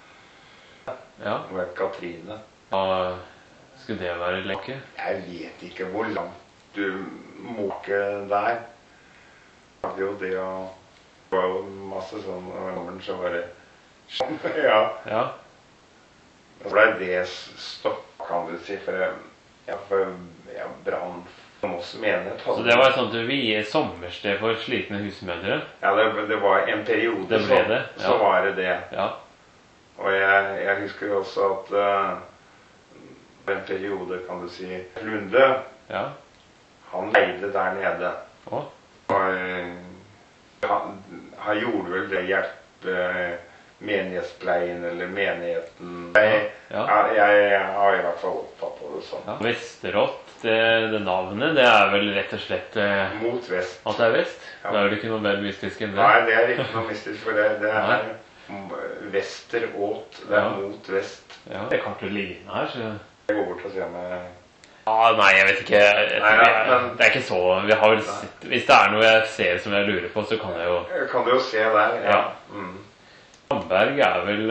A: Ja.
B: Det var Katrine.
A: Ja, skulle det være lekke?
B: Jeg vet ikke hvor langt du måke der. Det var jo det, og det var jo masse sånn, og så var det sånn, ja.
A: Ja.
B: Så ble det stopp, kan du si, for jeg, ja, for jeg brann. Menighet,
A: så det var sånn at vi er sommersted for slitne husmødre?
B: Ja, det, det var en periode,
A: det ble det,
B: så, så
A: ja.
B: var det det.
A: Ja.
B: Og jeg, jeg husker også at uh, en periode, kan du si, Lunde,
A: ja.
B: Han leide der nede.
A: Åh.
B: Og uh, han, han gjorde vel det hjelpe uh, menighetspleien eller menigheten. Jeg,
A: ja.
B: Ja, jeg, jeg har i hvert fall oppfattet det sånn.
A: Ja. Vesterått, det, det navnet, det er vel rett og slett eh,
B: mot vest.
A: At det er vest?
B: Ja.
A: Da er det ikke noe mer mystisk enn det?
B: Nei, det er ikke noe mystisk for det. Det er Vesteråt, det er ja. Mot vest.
A: Ja, det kan ikke ligne her, så...
B: Jeg går bort og ser meg...
A: Ah, nei, jeg vet ikke. Jeg,
B: nei, ja, men...
A: Det er ikke så... Vi har vel sett, hvis det er noe jeg ser som jeg lurer på, så kan jeg jo...
B: Kan du jo se der, ja.
A: Ja. Mm. Amberg er vel...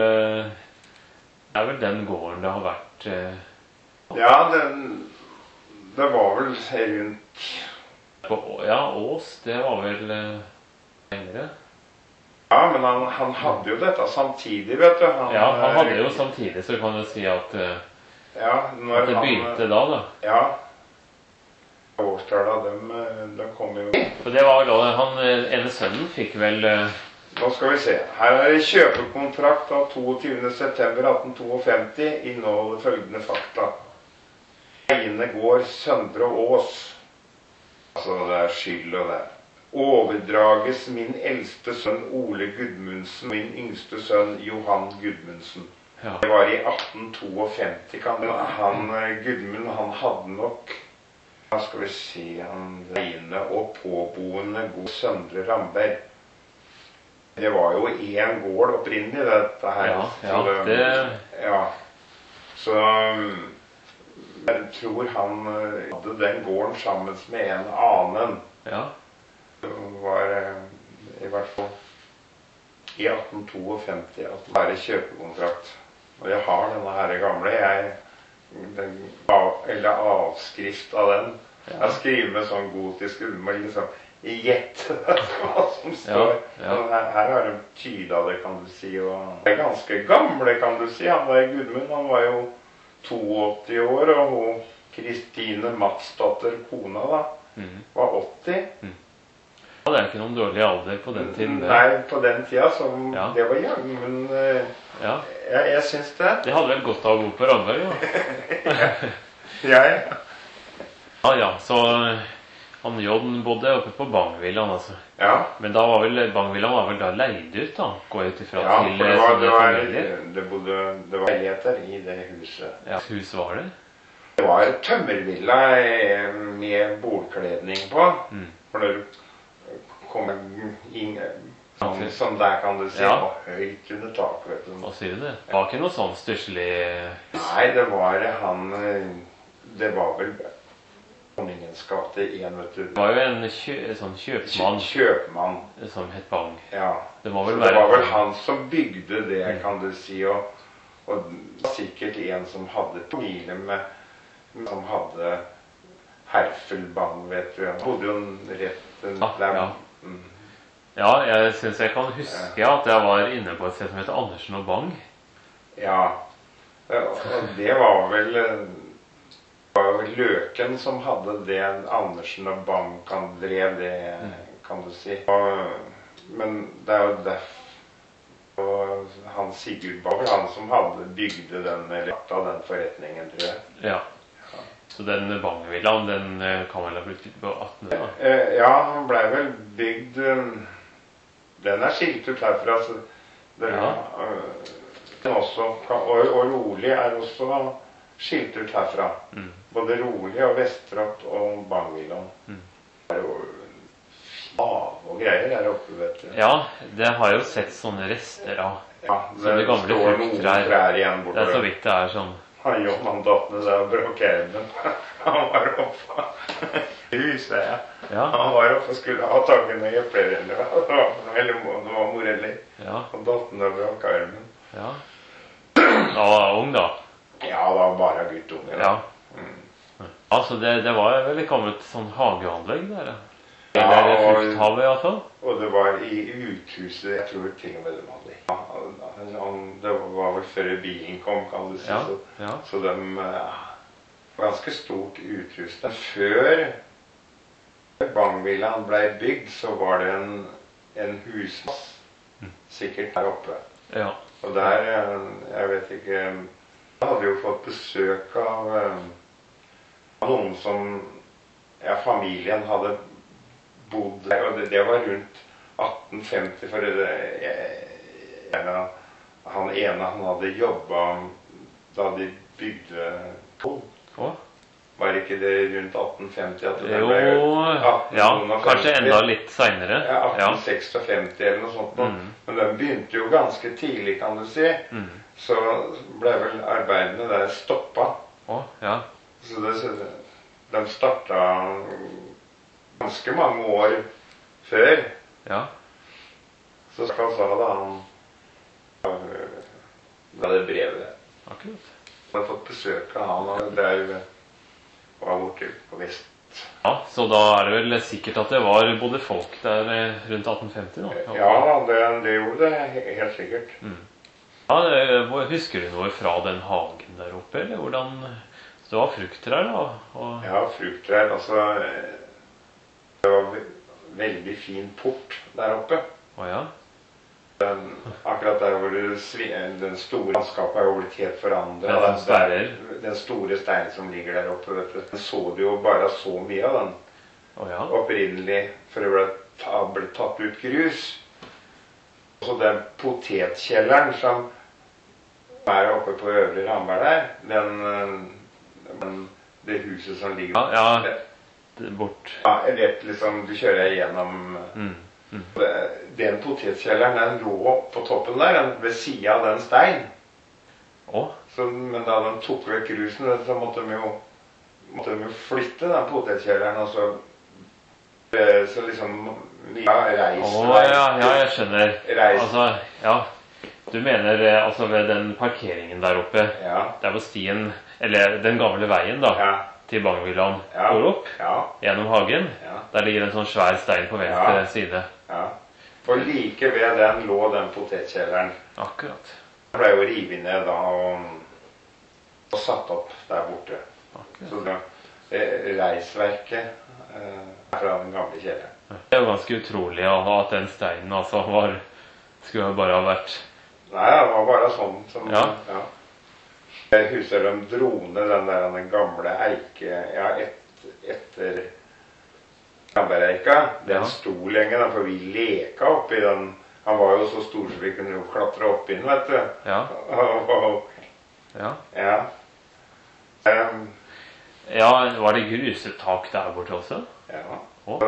A: Det er vel den gården det har vært...
B: Ja, den... Det var vel rundt...
A: På, ja, Ås, det var vel lengre.
B: Ja, men han, han hadde jo dette samtidig, vet du. Han,
A: ja, han hadde jo samtidig, så kan du si at,
B: ja, når
A: at det
B: han,
A: begynte da, da.
B: Ja. Årstallet av dem, de kom jo...
A: For det var da, han ene sønnen fikk vel...
B: Nå skal vi se. Her er det kjøpekontrakt av toogtyvende september atten femtito, inneholder følgende fakta. Eiene går Søndre Ås. Altså det er skyld og det. Overdrages min eldste sønn Ole Gudmundsen, min yngste sønn Johan Gudmundsen. Ja. Det var i atten femtito, kan det. Han, Gudmund, han hadde nok... Da skal vi se, han reine og påboende god Søndre Ramberg. Det var jo en gård opprinnelig, dette her.
A: Ja, ja, så, det...
B: Ja. Så jeg tror han hadde den gården sammen med en annen.
A: Ja.
B: Det var i hvert fall i atten femtito at det var kjøpekontrakt. Og jeg har denne her gamle, jeg... Den, eller avskrift av den. Ja. Jeg skriver med sånn gotisk ulmer liksom i gjett hva som står. Ja, ja. Her, her har de tyda det, kan du si. Og det er ganske gamle, kan du si. Han var Gudmund, han var jo åttito år, og hun Kristine Matsdatter, kona da, mm. var åtti. Mm.
A: Ja, det er ikke noen dårlig alder på den tiden. Det.
B: Nei, på den tida, som ja. Det var young, men uh, ja. jeg, jeg synes det.
A: Det hadde vel godt av å bo på Ramberg, jo.
B: ja, ja.
A: Ja, ja, så han John bodde oppe på Bangvillaen, altså.
B: Ja.
A: Men da var vel, Bangvillaen var vel da leid ut, da? Går ut ifra
B: ja,
A: til
B: det var, det var, det bodde, det var leiligheter i det huset.
A: Ja, hus var det?
B: Det var tømmervilla med bordkledning på. Mm. For når kom inn sånn, sånn der kan du se, ja. Og høyt under tak, vet du.
A: Hva sier du det? Det var ikke noe sånn stusselig...
B: Nei, det var han, det var vel Dronningens gate en, vet du.
A: Det var jo en kjø, sånn kjøpmann,
B: kjøpmann
A: som het Bang.
B: Ja,
A: det var vel,
B: det var vel han som bygde det, kan du si, og, og sikkert en som hadde familie med, som hadde Herfelbang, vet du. Han bodde jo rett
A: ja, der. Ja. Mm. Ja, jeg synes jeg kan huske ja. At jeg var inne på et sted som heter Andersen og Bang.
B: Ja, og det var vel, det var vel Løken som hadde det, Andersen og Bang kan drev det, mm. kan du si. Og, men det er jo derfor, og han Sigurd var vel han som hadde bygde den, eller lagt av den forretningen, tror jeg.
A: Ja. Så den Bangvillaen, den kan vel ha brukt på attenhundre, da?
B: Ja, han ble vel bygd... Den er skilt ut herfra, så den, ja. den også, og, og Rolig er også skilt ut herfra. Mm. Både Rolig og Vestrått og Bangvillaen. Mm. Det er jo fav og greier der oppe, vet du.
A: Ja, det har jeg jo sett sånne rester av.
B: Ja, det, det står noen trær igjen borte.
A: Det er så vidt det er sånn.
B: Han John, han datt ned der og bråk ermen. Han var oppe i huset, ja. Ja. Han var oppe og skulle ha tak i noen jøplerender. Eller det var moreller. Ja. Han datt ned og bråk ermen.
A: Ja. Da var han ung, da?
B: Ja, da var bare guttunge.
A: Ja. Mm. Altså, det, det var vel kommet sånn hageanlegg der, ja. Eller ja, frukthavet, i hvert fall.
B: Og det var i uthuset, jeg tror til og med det var det. Ja, det var vel før bilen kom, kan du si. Ja, ja. Så, så de uh, var ganske stort uthus. Men før Bangvillaen ble bygd, så var det en, en husmass, sikkert der oppe. Ja. Og der, jeg vet ikke, jeg hadde jo fått besøk av uh, noen som, ja, familien hadde bodd der, og det, det var rundt atten femti, for det, jeg, han ene han hadde jobbet da de bygde tog. Oh. Var ikke det rundt atten femti? At det
A: jo, atten, ja, kanskje enda litt senere.
B: Ja, atten sekstifem eller noe sånt. Mm. Men den begynte jo ganske tidlig, kan du si. Mm. Så ble vel arbeidene der stoppet.
A: Oh, ja.
B: Så det, de startet ganske mange år før. Ja. Så skal så hadde han da det brevet.
A: Akkurat.
B: Han hadde fått besøk av han, og der var borte på vest.
A: Ja, så da er det vel sikkert at det var både folk der rundt atten femti da?
B: Ja, det, det gjorde det helt sikkert. Mm.
A: Ja, husker du noe fra den hagen der oppe, eller hvordan Så det var frukttrær da? Og...
B: Ja, frukttrær. Altså, det var ve veldig fin port der oppe.
A: Å ja?
B: Den, akkurat der hvor det, den store landskapet er jo blitt helt forandret.
A: Ja, den,
B: den, den store steinen som ligger der oppe, vet du. Den så du jo bare så mye av den.
A: Å ja?
B: Opprinnelig, for det ble, ta, ble tatt ut grus. Så den potetkjelleren som er oppe på Øvre Ramberg der, den, den, det huset som ligger
A: ja, ja, det, bort.
B: Ja, rett liksom, du kjører gjennom
A: mm, mm.
B: Den potetkjelleren, den lå på toppen der, ved siden av den stein.
A: Oh.
B: Så, men da de tok vekk grusen, så måtte de jo, måtte de jo flytte den potetkjelleren, og så, så liksom, ja, reis.
A: Å, oh, ja, ja, jeg skjønner.
B: Reis.
A: Altså, ja. Du mener altså ved den parkeringen der oppe,
B: ja.
A: Der hvor stien, eller den gamle veien da, ja. Til Bangvillaen
B: ja.
A: Går opp,
B: ja.
A: Gjennom hagen,
B: ja.
A: Der ligger en sånn svær stein på venstre
B: ja.
A: Side.
B: Ja, og like ved den lå den potetkjelleren.
A: Akkurat.
B: Den ble jo rivet ned da, og, og satt opp der borte. Akkurat. Så det reisverket eh, fra den gamle kjelleren.
A: Det er jo ganske utrolig at den steinen altså var, skulle bare ha vært...
B: Nei, det var bare sånn som,
A: ja.
B: Ja. Jeg husker de drone, den der den gamle eike, ja, et, etter Rambergeika. Den ja. Sto lenge, den, for vi leka oppi den. Han var jo så stor så vi kunne jo klatre opp inn, vet du.
A: Ja.
B: Ja. Ja. Um,
A: ja, var det grusetak der borte også?
B: Ja.
A: Oh.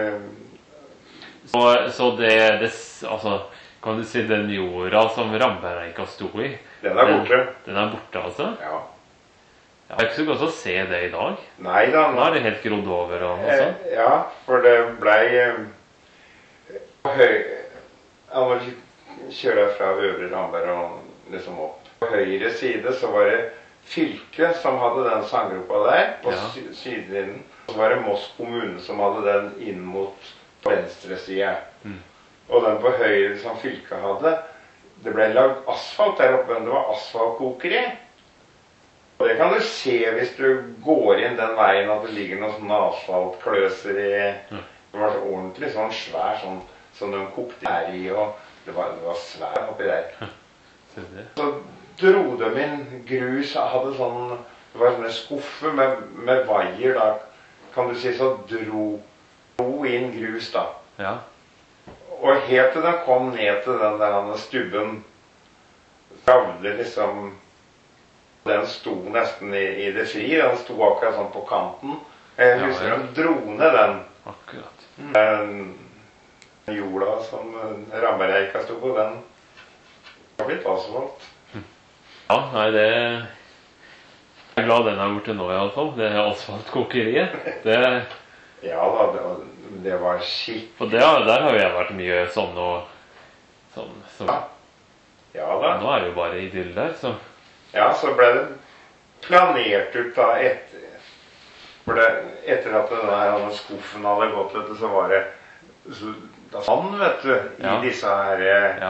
A: Så, så det, det, altså... Kan du si den jorda som Rambergeika sto i?
B: Den er borte.
A: Den, den er borte, altså?
B: Ja.
A: Det er ikke så godt å se det i dag.
B: Nei da.
A: Nå er det helt grodd over og noe sånt.
B: Eh, ja, for det ble eh, høy... Han må kjøre fra Øvre Ramberg og liksom opp. På høyre side så var det fylket som hadde den sandgropa der, på ja. sy sydenden. Så var det Moss kommune som hadde den inn mot på venstre side. Mm. Og den på høyre som fylket hadde, det ble lagd asfalt der oppe, men det var asfaltkokeri. Og det kan du se hvis du går inn den veien, at det ligger noen sånne asfaltkløser i. Det var så ordentlig sånn svær, sånn, som de kokte her i, og det var, det var svær oppi der. Så dro de inn grus, hadde sånn, det var sånne skuffer med, med vaier da, kan du si, så dro, dro inn grus da.
A: Ja.
B: Og helt til den kom ned til den der stubben, gravde liksom, den sto nesten i, i det fri, den sto akkurat sånn på kanten. Jeg husker ja, ja. De dro ned den.
A: Akkurat.
B: Den jorda som Rambergeika sto på, den har blitt asfalt.
A: Ja, nei, det... Jeg er glad den er borte nå i alle fall, det asfaltkokeriet. Det...
B: Ja da, det, det var skikkelig.
A: Og det, der har jo jeg vært mye sånn og sånn, så.
B: Ja. Ja da.
A: Nå er det jo bare idyll der, så.
B: Ja, så ble det planert ut da etter, for det, etter at den der skuffen hadde gått, vet du, så var det så, da sånn, vet du, i ja. Disse her, ja.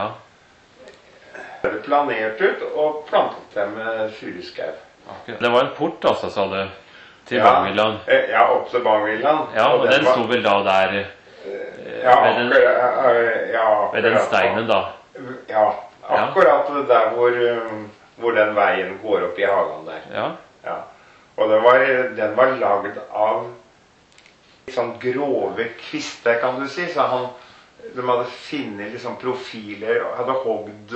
B: Det ble planert ut og plantet dem med furuskau.
A: Okay. Det var en port altså, sa du? Til
B: ja,
A: Bangvillaen?
B: Ja, opp til Bangvillaen.
A: Ja, og, og den, den sto vel da der
B: ja,
A: ved, den,
B: ja,
A: ved den steinen da?
B: Ja, akkurat der hvor, hvor den veien går opp i hagen der.
A: Ja.
B: Ja. Og den var, den var laget av sånn grove kvister, kan du si. Så han, de hadde finnet liksom profiler og hadde hogd,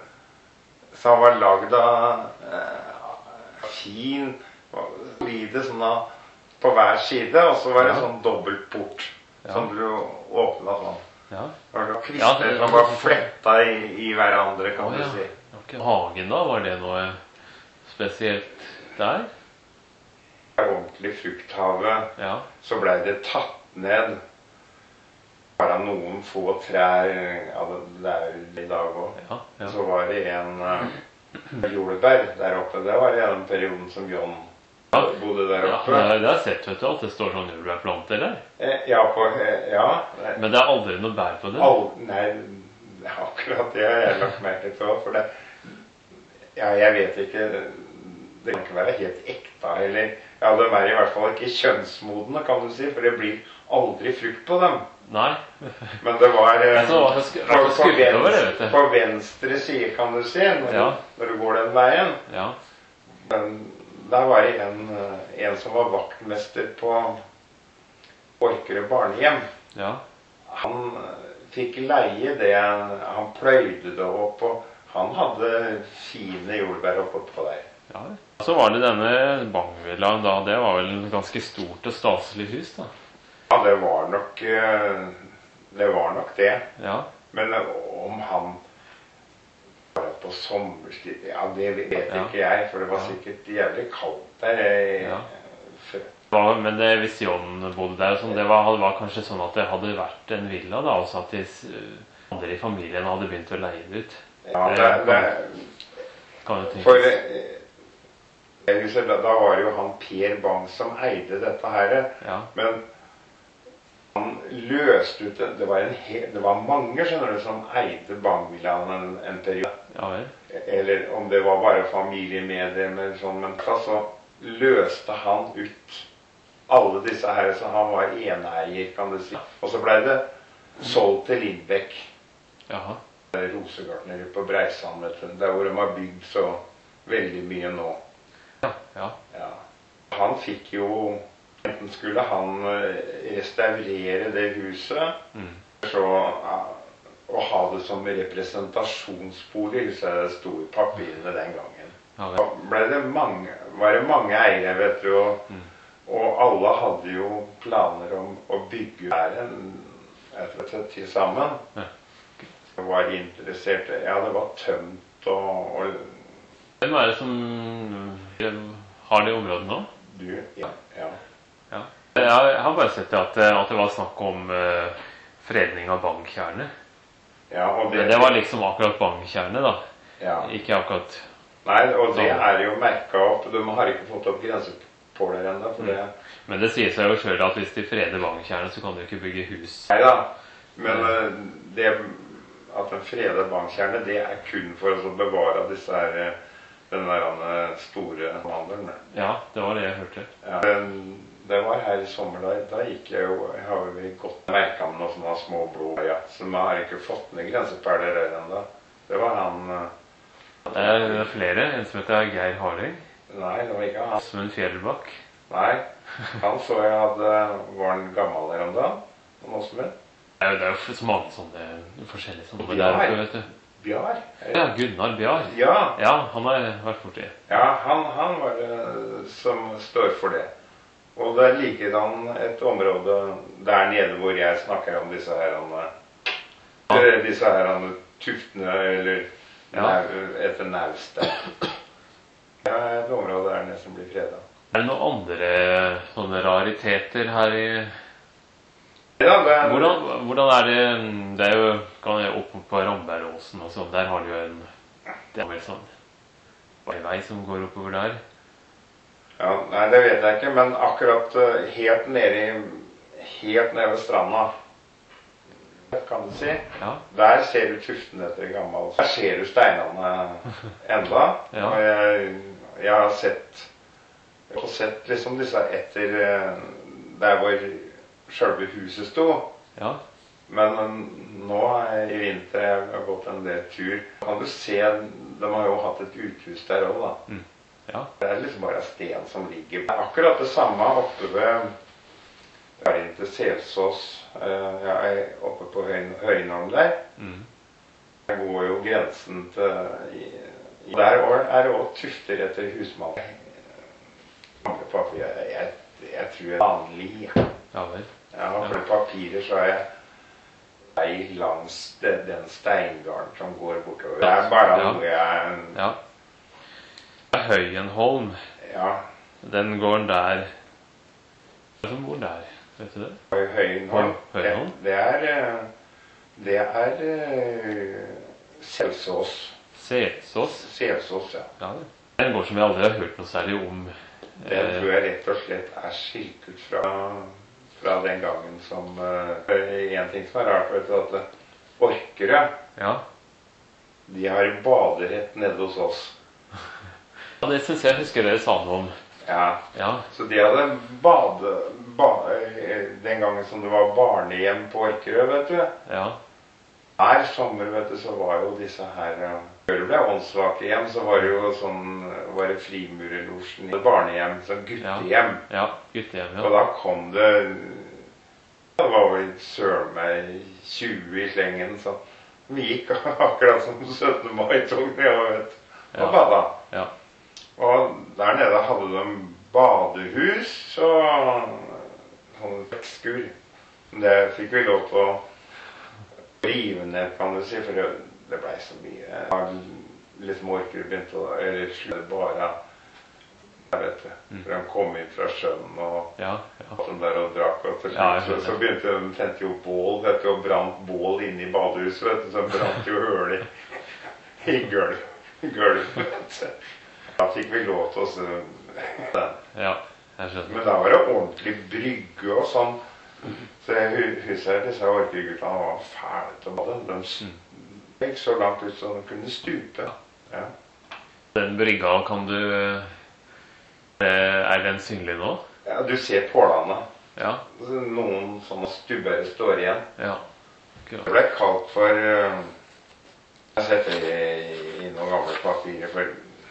B: så han var laget av eh, fin solide sånn på hver side, og så var det ja. Sånn dobbeltport ja. Som du åpnet sånn. Ja. Det var kvister ja, som var flettet i, i hverandre, kan oh, du ja. Si.
A: Okay. Hagen da, var det noe spesielt der?
B: Ordentlig frukthave, ja. Så ble det tatt ned bare noen få trær av det der i dag også. Ja, ja. Så var det en uh, jordbær der oppe, det var i den perioden som John bodde der oppe.
A: Ja, det har jeg sett, vet du, at det står sånn jordbærplanter der.
B: Eh, ja, på, eh, ja.
A: Men det er aldri noe bær på det?
B: All, nei, akkurat det har jeg lagt merke til, for det, ja, jeg vet ikke, det kan ikke være helt ekte, eller ja, de er i hvert fall ikke kjønnsmodne, kan du si, for det blir aldri frukt på dem.
A: Nei.
B: Men det var eh,
A: så, sk på, på, venstre,
B: på venstre side, kan du si, når, ja. du, når du går den veien.
A: Ja.
B: Men der var det en, en som var vaktmester på Orkerød barnehjem.
A: Ja.
B: Han fikk leie det, han pløyde det opp, og han hadde fine jordbær oppe på der.
A: Ja. Så var det denne Bangvilla da, det var vel en ganske stort og staselig hus da?
B: Ja, det var nok, det var nok det.
A: Ja.
B: Men om han var på sommerstid, ja, det vet
A: ja.
B: ikke jeg, for det var sikkert jævlig kaldt der.
A: Ja. Men det, hvis John bodde der, sånn, det, var, det var kanskje sånn at det hadde vært en villa da, og så at de andre i familien hadde begynt å leie det ut.
B: Ja, det, det,
A: kan du
B: for da var det jo han Per Bang som eide dette her,
A: ja.
B: Men han løste ut, det var, en he, det var mange skjønner du, som eide Bangvillaen en, en periode.
A: Ja, vel.
B: Eller om det var bare familiemedlemmer, sånn, men så løste han ut alle disse her, så han var eneeier, kan du si. Og så ble det solgt til Lindbekk.
A: Jaha.
B: Rosegartnere på Breisand, vet du. Der hvor de har bygd så veldig mye nå.
A: Ja, ja.
B: Ja. Han fikk jo, enten skulle han restaurere det huset, mm. så, og ha det som representasjonsbolig, så det sto i papirene den gangen. Ja, da ble det mange, var det mange eiere, vet du, og, mm. og alle hadde jo planer om å bygge der en til sammen. Ja. Var interessert, ja, det var tømt og, og
A: hvem er det som har det området nå?
B: Du, ja, ja.
A: Ja. Jeg har bare sett at, at det var snakk om uh, fredning av Bangtjernet.
B: Ja, og det,
A: men det var liksom akkurat Bangtjernet da.
B: Ja.
A: Ikke akkurat...
B: Nei, og det er jo merket opp, de har ikke fått opp grensepåler enda, for mm. det...
A: Men det sier seg jo selv at hvis de freder Bangtjernet, så kan du ikke bygge hus.
B: Neida, men uh, det... at en fredet Bangtjernet, det er kun for å bevare disse her, den der store handelen.
A: Ja, det var det jeg hørte.
B: Ja, den, det var her i sommer, da, da gikk jeg jo, jeg har jo godt merket med noen sånne små blå, ja, som har ikke fått ned grenseperler der enda. Det var han...
A: Det er flere, en som heter Geir Harling.
B: Nei, det var ikke han.
A: Asmund Fjellbakk.
B: Nei, han så jeg hadde, var en gammel der enda, han Asmund.
A: Det er jo så mange sånne forskjellige sånne der oppe, vet du.
B: Bjar?
A: Ja, Gunnar Bjar.
B: Ja.
A: Ja, han har vært borti.
B: Ja, han, han var det som står for det. Og det er likedan et område der nede hvor jeg snakker om disse her, ja. disse her tuftene, eller ja. etter naust der. Det er et område der nede som blir fredet.
A: Er det noen andre sånne rariteter her i...
B: Ja, det er...
A: Hvordan, hvordan er det, det er jo, kan jeg oppe på Rambergåsen og sånn, der har du jo en, det er vel sånn, en vei som går oppover der.
B: Ja, nei, det vet jeg ikke, men akkurat uh, helt nede i, helt nede ved stranda, kan du si, ja. Der ser du tuften etter gammel, der ser du steinene enda, ja. Og jeg, jeg har sett, jeg har sett liksom disse etter, uh, der hvor selve huset sto.
A: Ja.
B: Men nå i vinter jeg har gått en del tur. Kan du se, de har jo hatt et uthus der også da.
A: Mm. Ja.
B: Det er liksom bare sten som ligger. Akkurat det samme oppe ved, jeg er inn til Selsås, jeg er oppe på Høynholm der. Mm. Jeg går jo grensen til, i, i, der er det også tufter etter husmann. Jeg, jeg, jeg tror jeg er vanlig.
A: Ja vel.
B: Ja, for papirer så er jeg vei langs den, den steingarden som går bortover. Det er bare ja. Noe jeg...
A: Ja. Høyenholm.
B: Ja.
A: Den gården der... Hva er det som bor der? Vet du det?
B: Høyenholm.
A: Høyenholm?
B: Det, det er... Det er... Uh, Selsås.
A: Selsås?
B: Selsås, ja.
A: Ja, det er en gård som jeg aldri har hørt noe særlig om.
B: Den tror jeg rett og slett er skilt ut fra... fra den gangen som uh, en ting som er rart, vet du, at Orkerød,
A: ja.
B: De har baderett nede hos oss.
A: Ja, det synes jeg husker dere sa noe om.
B: Ja.
A: Ja.
B: Så de hadde bade, bade den gangen som det var barnehjem på Orkerø, vet du.
A: Ja.
B: Hver sommer, vet du, så var jo disse her, før det ble åndssvake hjem, så var det jo sånn, var det frimurerlosjen i barnehjem, sånn guttehjem.
A: Ja, ja guttehjem, ja.
B: Og da kom det, det var vel søren meg tjue i slengen, så vi gikk akkurat som syttende mai-tog nedover, vet du, og bada.
A: Ja.
B: Og der nede hadde de badehus og sånne vekkskur. Det fikk vi lov til å rive ned, kan du si, for det, det ble så mye. Liksom Orkerø begynte å, eller slutt bare, jeg vet det, for de kom inn fra sjøen og
A: ja, ja.
B: de der og drakk, og til slutt,
A: ja,
B: så, så begynte de, tente jo bål, vet du, og brant bål inne i badehuset, vet du, så brant jo høl i, i gulv, gulv, vet du. Da fikk vi lov til oss den.
A: Ja, jeg skjønner.
B: Men da var det ordentlig brygge og sånn. Så jeg husker disse Orkerø-guttene var fæle til å bade. De gikk så langt ut så de kunne stupe. Ja.
A: Den brygga, kan du... Er den synlig nå?
B: Ja, du ser pålene.
A: Ja.
B: Noen sånne stubber står igjen.
A: Ja. Klart.
B: Det ble kalt for... Jeg setter i, i noen gamle papirer for...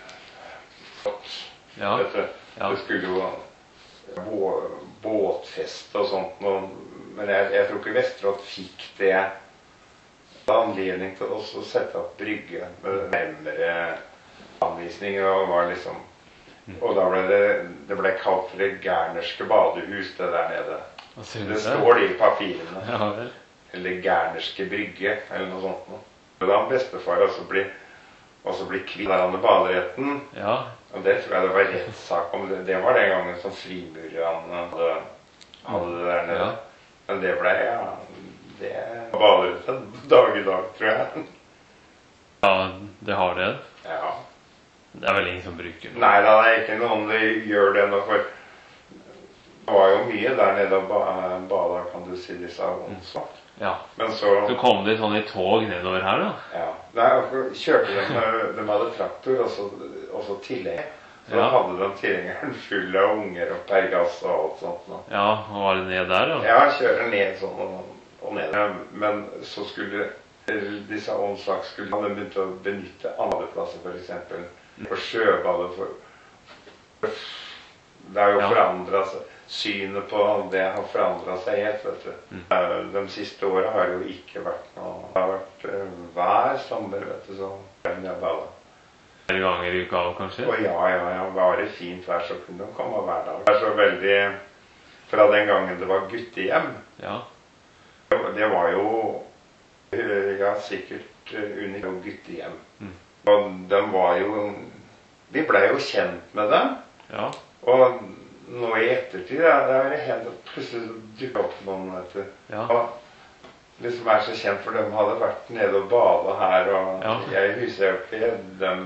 A: Ja.
B: Vet du,
A: ja.
B: Det skulle jo bå, båtfest og sånt, og, men jeg, jeg tror ikke Vesterålen fikk det anledning til oss å sette opp brygge med nærmere anvisninger, og var liksom, og da ble det, det ble kalt for det Gærnerske badehus, det der nede. Det står det i papirene.
A: Ja, vel.
B: Eller Gærnerske brygge, eller noe sånt noe. Og da bestefar også blir også blir kvitt der han baderetten.
A: Ja.
B: Og det tror jeg det var rettssak om. Det, det var den gangen som frimurerne hadde, hadde det der nede. Ja. Men det ble, ja, det var baderetten dag i dag, tror jeg.
A: Ja, det har det.
B: Ja.
A: Det er vel ingen som bruker det.
B: Nei, da, det er ikke noen de gjør det nå, for det var jo mye der nede og ba, bada, kan du si, disse åndssvak.
A: Ja,
B: men så,
A: så kom de sånn i tog nedover her da?
B: Ja, der kjørte de, de hadde traktor, og så, og så tilhenger. Så ja. Hadde de tilhengeren full av unger og pergass og alt sånt. Da.
A: Ja, og var det ned der da?
B: Ja, kjører ned sånn og, og ned. Men så skulle disse åndssvak skulle de begynte å benytte andre plasser, for eksempel. For sjøbadet, for det har jo ja. Forandret seg. Synet på det har forandret seg helt, vet du. Mm. De siste årene har det jo ikke vært noe. Det har vært uh, hver sommer, vet du, så kan jeg bade.
A: Flere ganger i uka av, kanskje?
B: Og ja, ja, ja. Var det fint vær, så kunne de komme hver dag. Det er så veldig, fra den gangen det var guttehjem. Ja. Det var jo, ja, sikkert unikt guttehjem. Mm. Og de var jo, vi ble jo kjent med dem. Ja. Og nå i ettertid, ja, det er helt at plutselig dukket opp noen, vet du. Ja. Og liksom er så kjent, for de hadde vært nede og badet her, og ja. Jeg husker jo ikke dem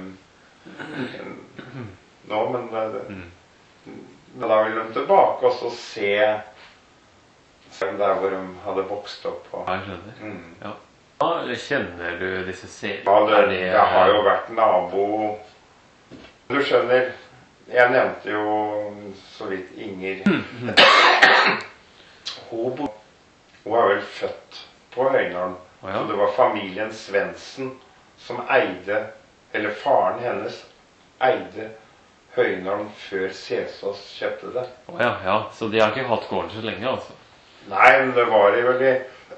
B: nå, men det, mm. men da ville de tilbake og så se der hvor de hadde vokst opp. Og,
A: ja, jeg skjønner. Mm. Ja. Ja, kjenner du disse serier?
B: Ja, det, det, jeg har jo vært nabo. Du skjønner, jeg nevnte jo så vidt Inger. Hun, hun er vel født på Høynålen. Oh, ja. Så det var familien Svendsen som eide, eller faren hennes eide Høynålen før Cæsås kjøpte det.
A: Oh, ja, ja, så de har ikke hatt gården så lenge, altså?
B: Nei, men det var de vel i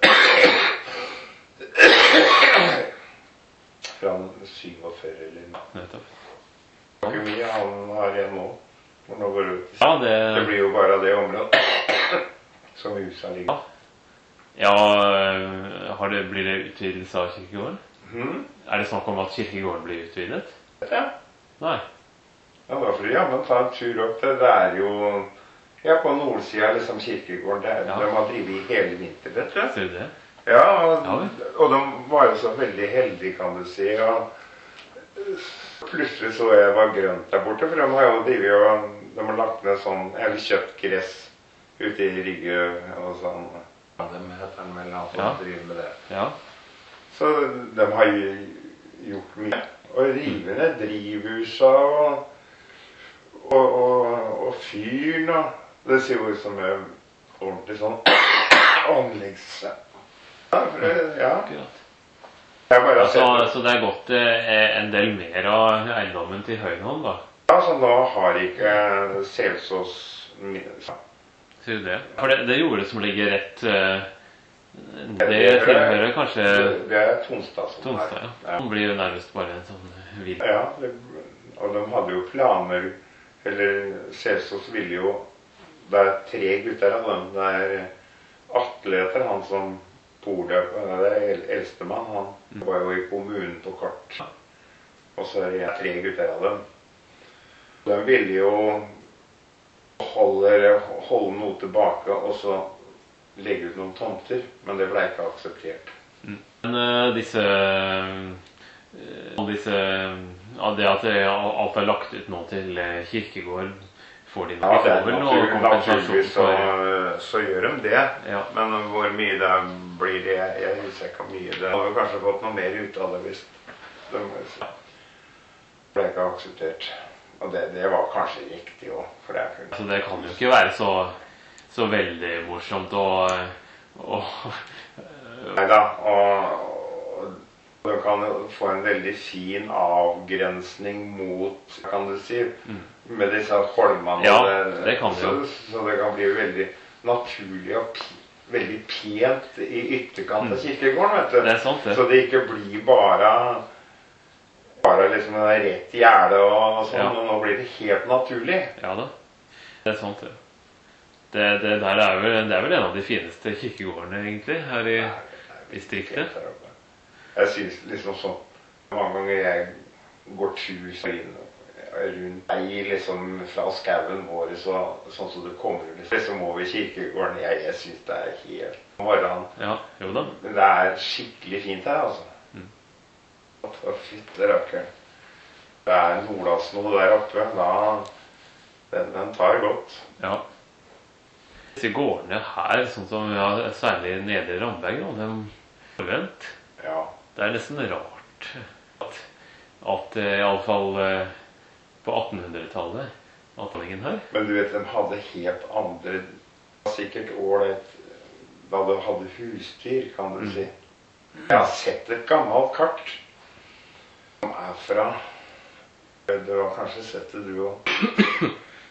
B: fra syvogfyrre eller noe. Nettopp. Det er ikke mye han har igjen nå. Nå går det, ut. Ja, det... det blir jo bare det området som huset ligger.
A: Ja, har det, blir det utvidelse av kirkegården? Mm. Er det snakk om at kirkegården blir utvidet?
B: Ja.
A: Nei.
B: Ja, da får du jammen ta en tur opp til. Det er jo, ja, på nordsiden liksom kirkegården, det er, ja. De har drivet i hele vinter, vet du.
A: Ser du det?
B: Ja, og, ja, og de var jo så veldig heldige, kan du si, og plutselig så jeg var grønt der borte, for de har jo drivet og de har lagt ned sånn, eller kjøpt gress ute i Rygge og sånn. Ja, de heter den vel, han som ja. Driver med det. Ja. Så de har jo gjort mye. Og rive ned drivhuset og Og, og, og fyren, og det ser jo ut som en ordentlig sånn anleggs... Ja, ja.
A: Ja, så, så det er gått eh, en del mer av eiendommen til Høynholm, da?
B: Ja, så nå har ikke Selsås minnes.
A: Sier du det? For det, det jordet som ligger rett eh, det tilhører kanskje...
B: Det er Tonstad som
A: Tonstad, ja.
B: Ja.
A: Det blir jo nærmest bare en sånn vill.
B: Ja, det, og de hadde jo planer, eller Selsås ville jo, det er tre gutter av dem, det er Atle heter han som bor der, det er eldstemann, han var jo i kommunen på kort, og så er det tre gutter av dem. De ville jo holde, holde noe tilbake, og så legge ut noen tomter, men det ble ikke akseptert.
A: Mm. Men uh, disse, uh, disse uh, det at alt er lagt ut nå til uh, kirkegård, får de noe
B: ja,
A: over noe kompensasjon
B: så, så gjør de det,
A: ja.
B: Men hvor mye det blir det, jeg husker ikke hvor mye det. De har kanskje fått noe mer ut av det hvis de ble ikke akseptert. Og det, det var kanskje riktig også, for det kunne...
A: Så det kan jo ikke være så, så veldig morsomt å... å
B: Neida, og, og du kan jo få en veldig fin avgrensning mot, kan du si, mm. med disse holmene.
A: Ja, det kan det jo.
B: Så, så det kan bli veldig naturlig og pi, veldig pent i ytterkant av kirkegården, vet du.
A: Det er sant, det.
B: Så det ikke blir bare... bare liksom en rett gjerde og sånn, ja. Og nå blir det helt naturlig.
A: Ja da, det er sant det. Det, det der er vel, det er vel en av de fineste kirkegårdene egentlig, her i ja, distriktet.
B: Jeg synes liksom sånn, mange ganger jeg går tur så inn rundt deg liksom fra skauen vår, så, sånn som det kommer liksom over kirkegården, jeg, jeg synes det er helt morgen.
A: Ja, jo da.
B: Men det er skikkelig fint her, altså. Og fytte rakkeren. Det er Nordlandsnoe der oppe, da den, den tar godt.
A: Ja. Disse gårdene her, sånn som ja, særlig nede i Ramberg, de forvent.
B: Ja.
A: Det er nesten rart at, at i alle fall på attenhundretallet, atningen her.
B: Men du vet, de hadde helt andre, sikkert ålreit, da de hadde husdyr, kan du mm. si. Jeg har sett et gammelt kart som er fra, du har kanskje sett det du også,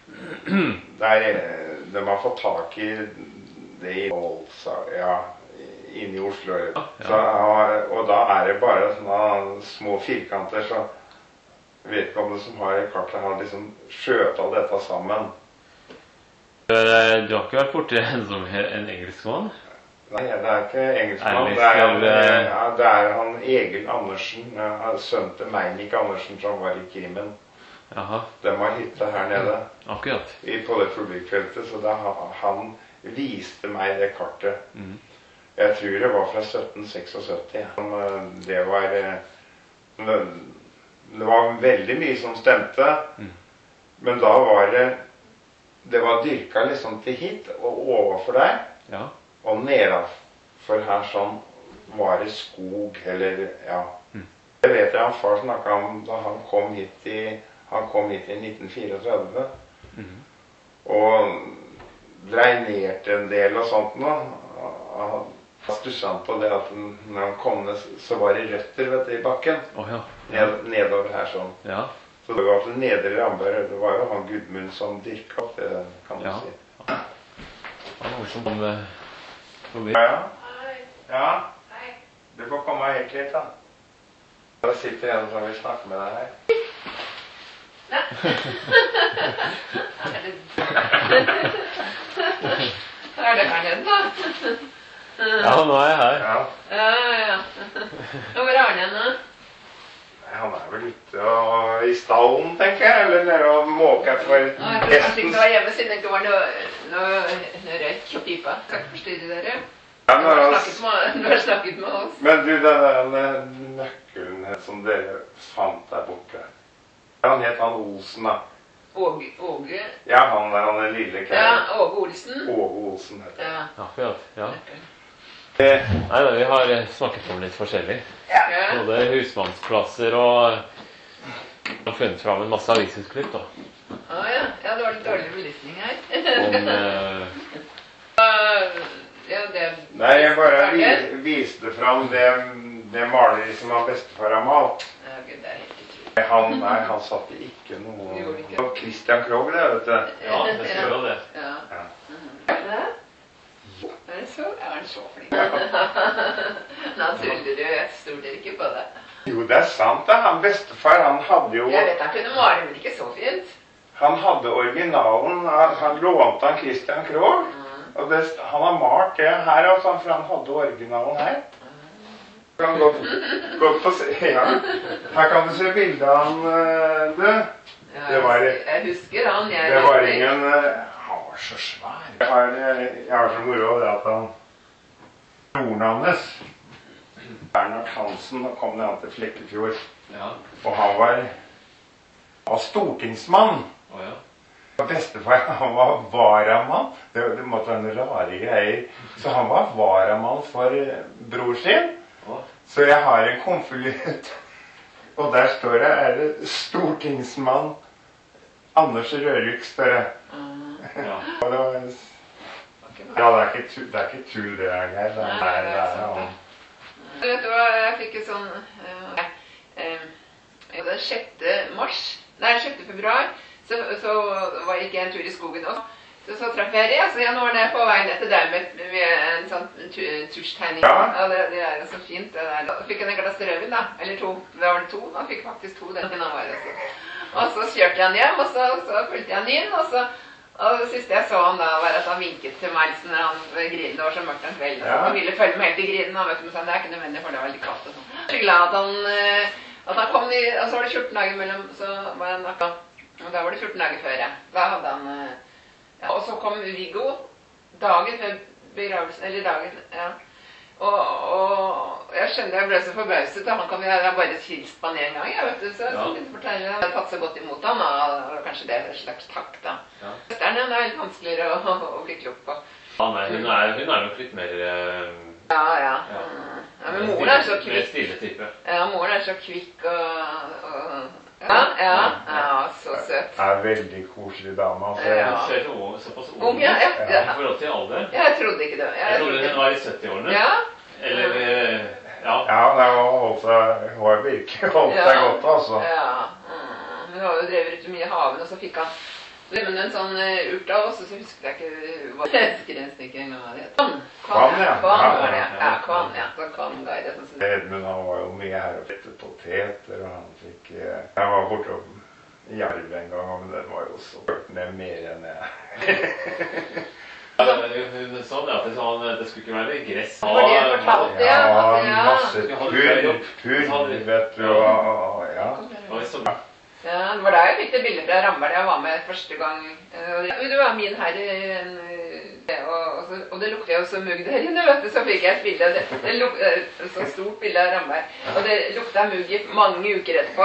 B: der de har fått tak i det i Ålsa, ja, inne i Oslo. Ja, ja. Så, og da er det bare sånne små firkanter, så vedkommende som har i kartet har liksom skjøt av dette sammen.
A: Du har ikke vært borti en som en engelskmann?
B: Nei, det er ikke engelskmann. Det er, han, ja, det er han Egil Andersen, sønnen til Meinik Andersen, som var i krimen.
A: Jaha.
B: De har hytte her nede.
A: Akkurat.
B: I, på det publikfeltet, så da han viste meg det kartet. Mm. Jeg tror det var fra sytten seksogsytti. Det var, det var veldig mye som stemte, mm. men da var det, det var dyrket liksom til hit og overfor der. Ja. Og nedenfor her sånn var det skog, eller, ja. Mm. Det vet jeg han far snakket om da han kom hit i, han kom hit i nitten tretifire. Mm. Og dreinerte en del og sånt nå. Han stusset han på det at når han kom ned, så var det røtter, vet du, i bakken. Oh, ja. Ned, nedover her sånn. Ja. Så det var til nedre Ramberg, det var jo han Gudmund som dyrket opp det, kan du ja. Si. Ja.
A: Han var som om...
B: Ja, ja. Ja. Hei. Du får komme helt litt, da. Da sitter en som vil snakke med deg her.
C: Ja. Er det her nede, da?
A: Ja, nå er jeg her.
B: Ja,
C: ja. ja. Hvor er han nå?
B: Han er vel ute og i stallen, tenker jeg, eller nede og måker for
C: resten. Jeg tror kanskje ikke det var hjemme, siden det ikke var noe, noe, noe røyk og pipa. Skal ikke forstyrre dere?
B: Ja,
C: du, har med, du har snakket med oss.
B: Men du, den nøkkelen som dere fant der borte, han het han Olsen, da.
C: Åge? Åge?
B: Ja, han der, han er lille kjær.
C: Ja, Åge Olsen.
B: Åge Olsen heter
A: det. Ja, akkurat, ja. Nei, da, vi har snakket om litt forskjellig. Ja. Både husmannsplasser og har funnet fram en masse avisutklipp da.
C: Ah, ja. var det dårlig belysning her.
A: Om uh...
C: ja, det...
B: Nei, jeg bare vis, viste fram det, det maleri som han bestefar har malt.
C: Ja, Gud, det er helt utrolig.
B: Han, nei, han satte ikke noe... Ikke. Christian Krogh, det, vet du.
A: Ja, det står jo det.
C: Ja.
B: Ja.
C: Er det? Er det så? Er han så flink? Nå tuller du, jeg stoler ikke på det.
B: Jo, det er sant da. Han bestefar, han hadde jo...
C: Jeg vet han kunne male, men ikke så fint.
B: Han hadde originalen, han, han lånte han Christian Krogh. Mm. Og det, han har malt det her, altså, for han hadde originalen her. Kan gå, gå på se, ja. Her kan du se bildet av han, du.
C: Ja, det var, jeg husker han. Jeg
B: det var ingen... Han var så svær. Jeg har, jeg har så moro det at han... Broren hans, Bernhard Hansen, kom ned til Flekkefjord. Ja. Og han var, han var stortingsmann.
A: Oh, ja.
B: Og bestefar, han var varamann. Det, det måtte være noen rare greier. Så han var varamann for bror sin. Oh. Så jeg har en konvolutt. Og der står det, er det stortingsmann Anders Rørvik, står det. Mm. Ja. Og det var... Ja, det er ikke tull, det er ikke tull det er her. Det er,
C: Nei, det er sant. Ja. Vet du hva, jeg fikk jo sånn... Uh, uh, den sjette mars, nei, sjette februar, så, så var jeg ikke en tur i skogen også. Så, så traff jeg det, så jeg nå var det på vei ned til deg med, med en sånn tusjtegning. Ja. Ja, det, det er jo så fint. Det der. Da fikk jeg en glass rødvin da, eller to. Da var det to, da fikk jeg faktisk to den var det. Og så kjørte jeg han hjem, og så, så fulgte jeg han inn, og så... Og det siste jeg så han da, var at han vinket til meg liksom, når han grinen. Det var så mørkt en kveld. Ja. Han ville følge med helt i grinen. Han vet du, men det er ikke nødvendig, for det var veldig kaldt og sånn. Jeg er så glad at han, at han kom i, og så var det fjorten dager mellom, så var han nakka. Og da var det fjorten dager før, ja. Da hadde han, ja. Og så kom Viggo dagen før begravelsen, eller dagen, ja. Og, og jeg skjønner jeg ble så forbauset, og han kom, jeg har bare hilst på han en gang, jeg vet du, så jeg ja. Begynte å fortelle, jeg har tatt så godt imot han, og kanskje det er en slags takk da. Ja. Søsteren er litt vanskeligere å, å bli klok på.
A: Ja, nei, hun er, hun er nok litt mer... Uh,
C: ja, ja. Ja. Ja, men moren er så kvikk.
A: Mer stille type.
C: Ja, moren er så kvikk og... og ja, ja, ja, så søt.
B: Det er veldig koselig dame, altså.
A: Ja. Hun ser så, såpass ung,
C: ung ja, ja, ja.
A: I forhold til alder.
C: Jeg trodde ikke det.
A: Jeg, jeg trodde hun var i sytti-årene.
C: Ja.
A: Eller, ja.
B: Ja, det var holdt seg, hun har virkelig holdt seg ja. Godt, altså.
C: Ja, mm. Hun har jo drevet ut mye i haven, og så fikk han men en sånn uh, urt av oss, og så husket jeg ikke hva jeg husker nesten ikke engang hva det het. Kvann,
B: kvann, ja.
C: Kvann var det, ja, kvann, ja. Så kvann ga det sånn.
B: Edmund, han var jo mye her og flettet poteter, og han fikk... Uh, jeg var borte i Jarv en gang, men den var jo så hørt ned mer enn jeg.
A: Ja, hun sa det at det, sånn, det skulle ikke være gress.
C: Det var det jeg fortalte, ja.
B: Ja, masse purr, purr, vet du, og ja.
C: Ja, det var da jeg fikk det bildet fra Ramberg. Jeg var med første gang. Det var min herre, og, og, og det lukter jo så mugg der inne, vet du. Så fikk jeg et bilde, det, det lukter, så stort bilde av Ramberg. Og det lukta mugg i mange uker etterpå.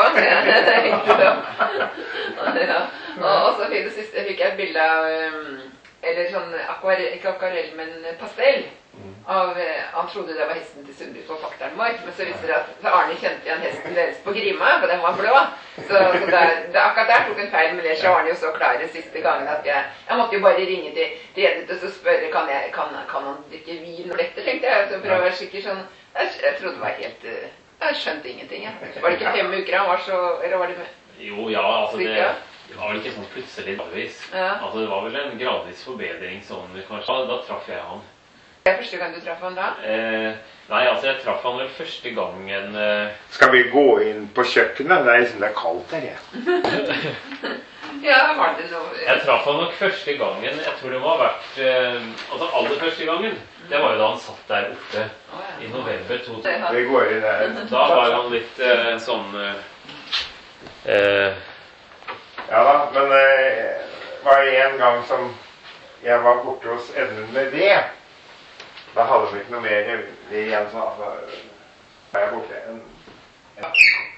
C: Ja. Og, og så fikk, det siste, fikk jeg et bilde av, eller sånn, akvarell, ikke akvarell, men pastell. Av, han trodde det var hesten til Sundby på Faktermark, men så visste det at Arne kjente igjen hesten deres på Grima, for den var blå. Så, så der, det, akkurat der tok en feil, men det så Arne jo så klar i siste gangen at jeg, jeg måtte jo bare ringe til Redet og så spørre, kan, jeg, kan, kan han drikke vin og dette, tenkte jeg, så for å være sikker sånn. Jeg, jeg trodde det var helt, jeg skjønte ingenting, jeg. Var det ikke fem uker han var så, eller var det med?
A: Jo, ja, altså det, det var vel ikke sånn plutselig gradvis. Ja. Altså det var vel en gradvis forbedring sånn, kanskje, da, da traff jeg han.
C: Det er første gang du traff han da?
A: Eh, nei, altså jeg traff han vel første gangen... Eh...
B: Skal vi gå inn på kjøkkenet? Det er liksom det er kaldt der, ja.
C: Ja, var det noe...
A: Jeg traff han nok første gangen, jeg tror det må ha vært... Eh, altså aller første gangen, det var jo da han satt der oppe oh, ja. I november to tusen.
B: Vi går inn der.
A: Da var han litt eh, sånn... Eh...
B: Ja da, men det eh, var en gang som jeg var borte hos Edmund med det. Da hadde vi ikke noe mer igjen sånn at da er jeg borte en... Ja,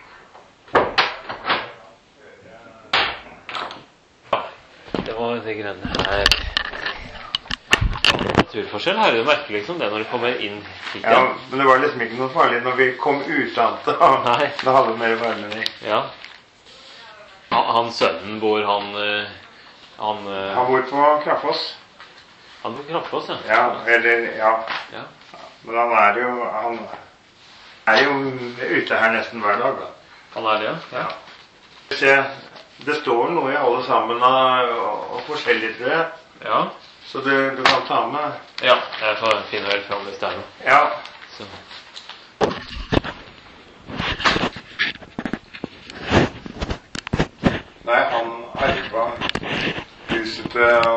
A: det var det grønne her. Naturforskjell her er jo merkelig liksom det når du kommer inn hit.
B: Ja, men det var liksom ikke noe farlig når vi kom ut av det. Nei. Da hadde vi mer varme i.
A: Ja. Han sønnen bor han... Han, uh...
B: han bor på Kraftfoss.
A: Han bor på Kraftfoss, ja.
B: Ja, eller, ja.
A: ja.
B: Men han er jo, han er jo ute her nesten hver dag, da.
A: Han er det, ja?
B: Ja. Se, det står noe i alle sammen og, og forskjellig, tror jeg.
A: Ja.
B: Så du, du kan ta med.
A: Ja, jeg får finne vel fram hvis det er noe.
B: Ja.
A: Så.
B: Nei, han arva huset til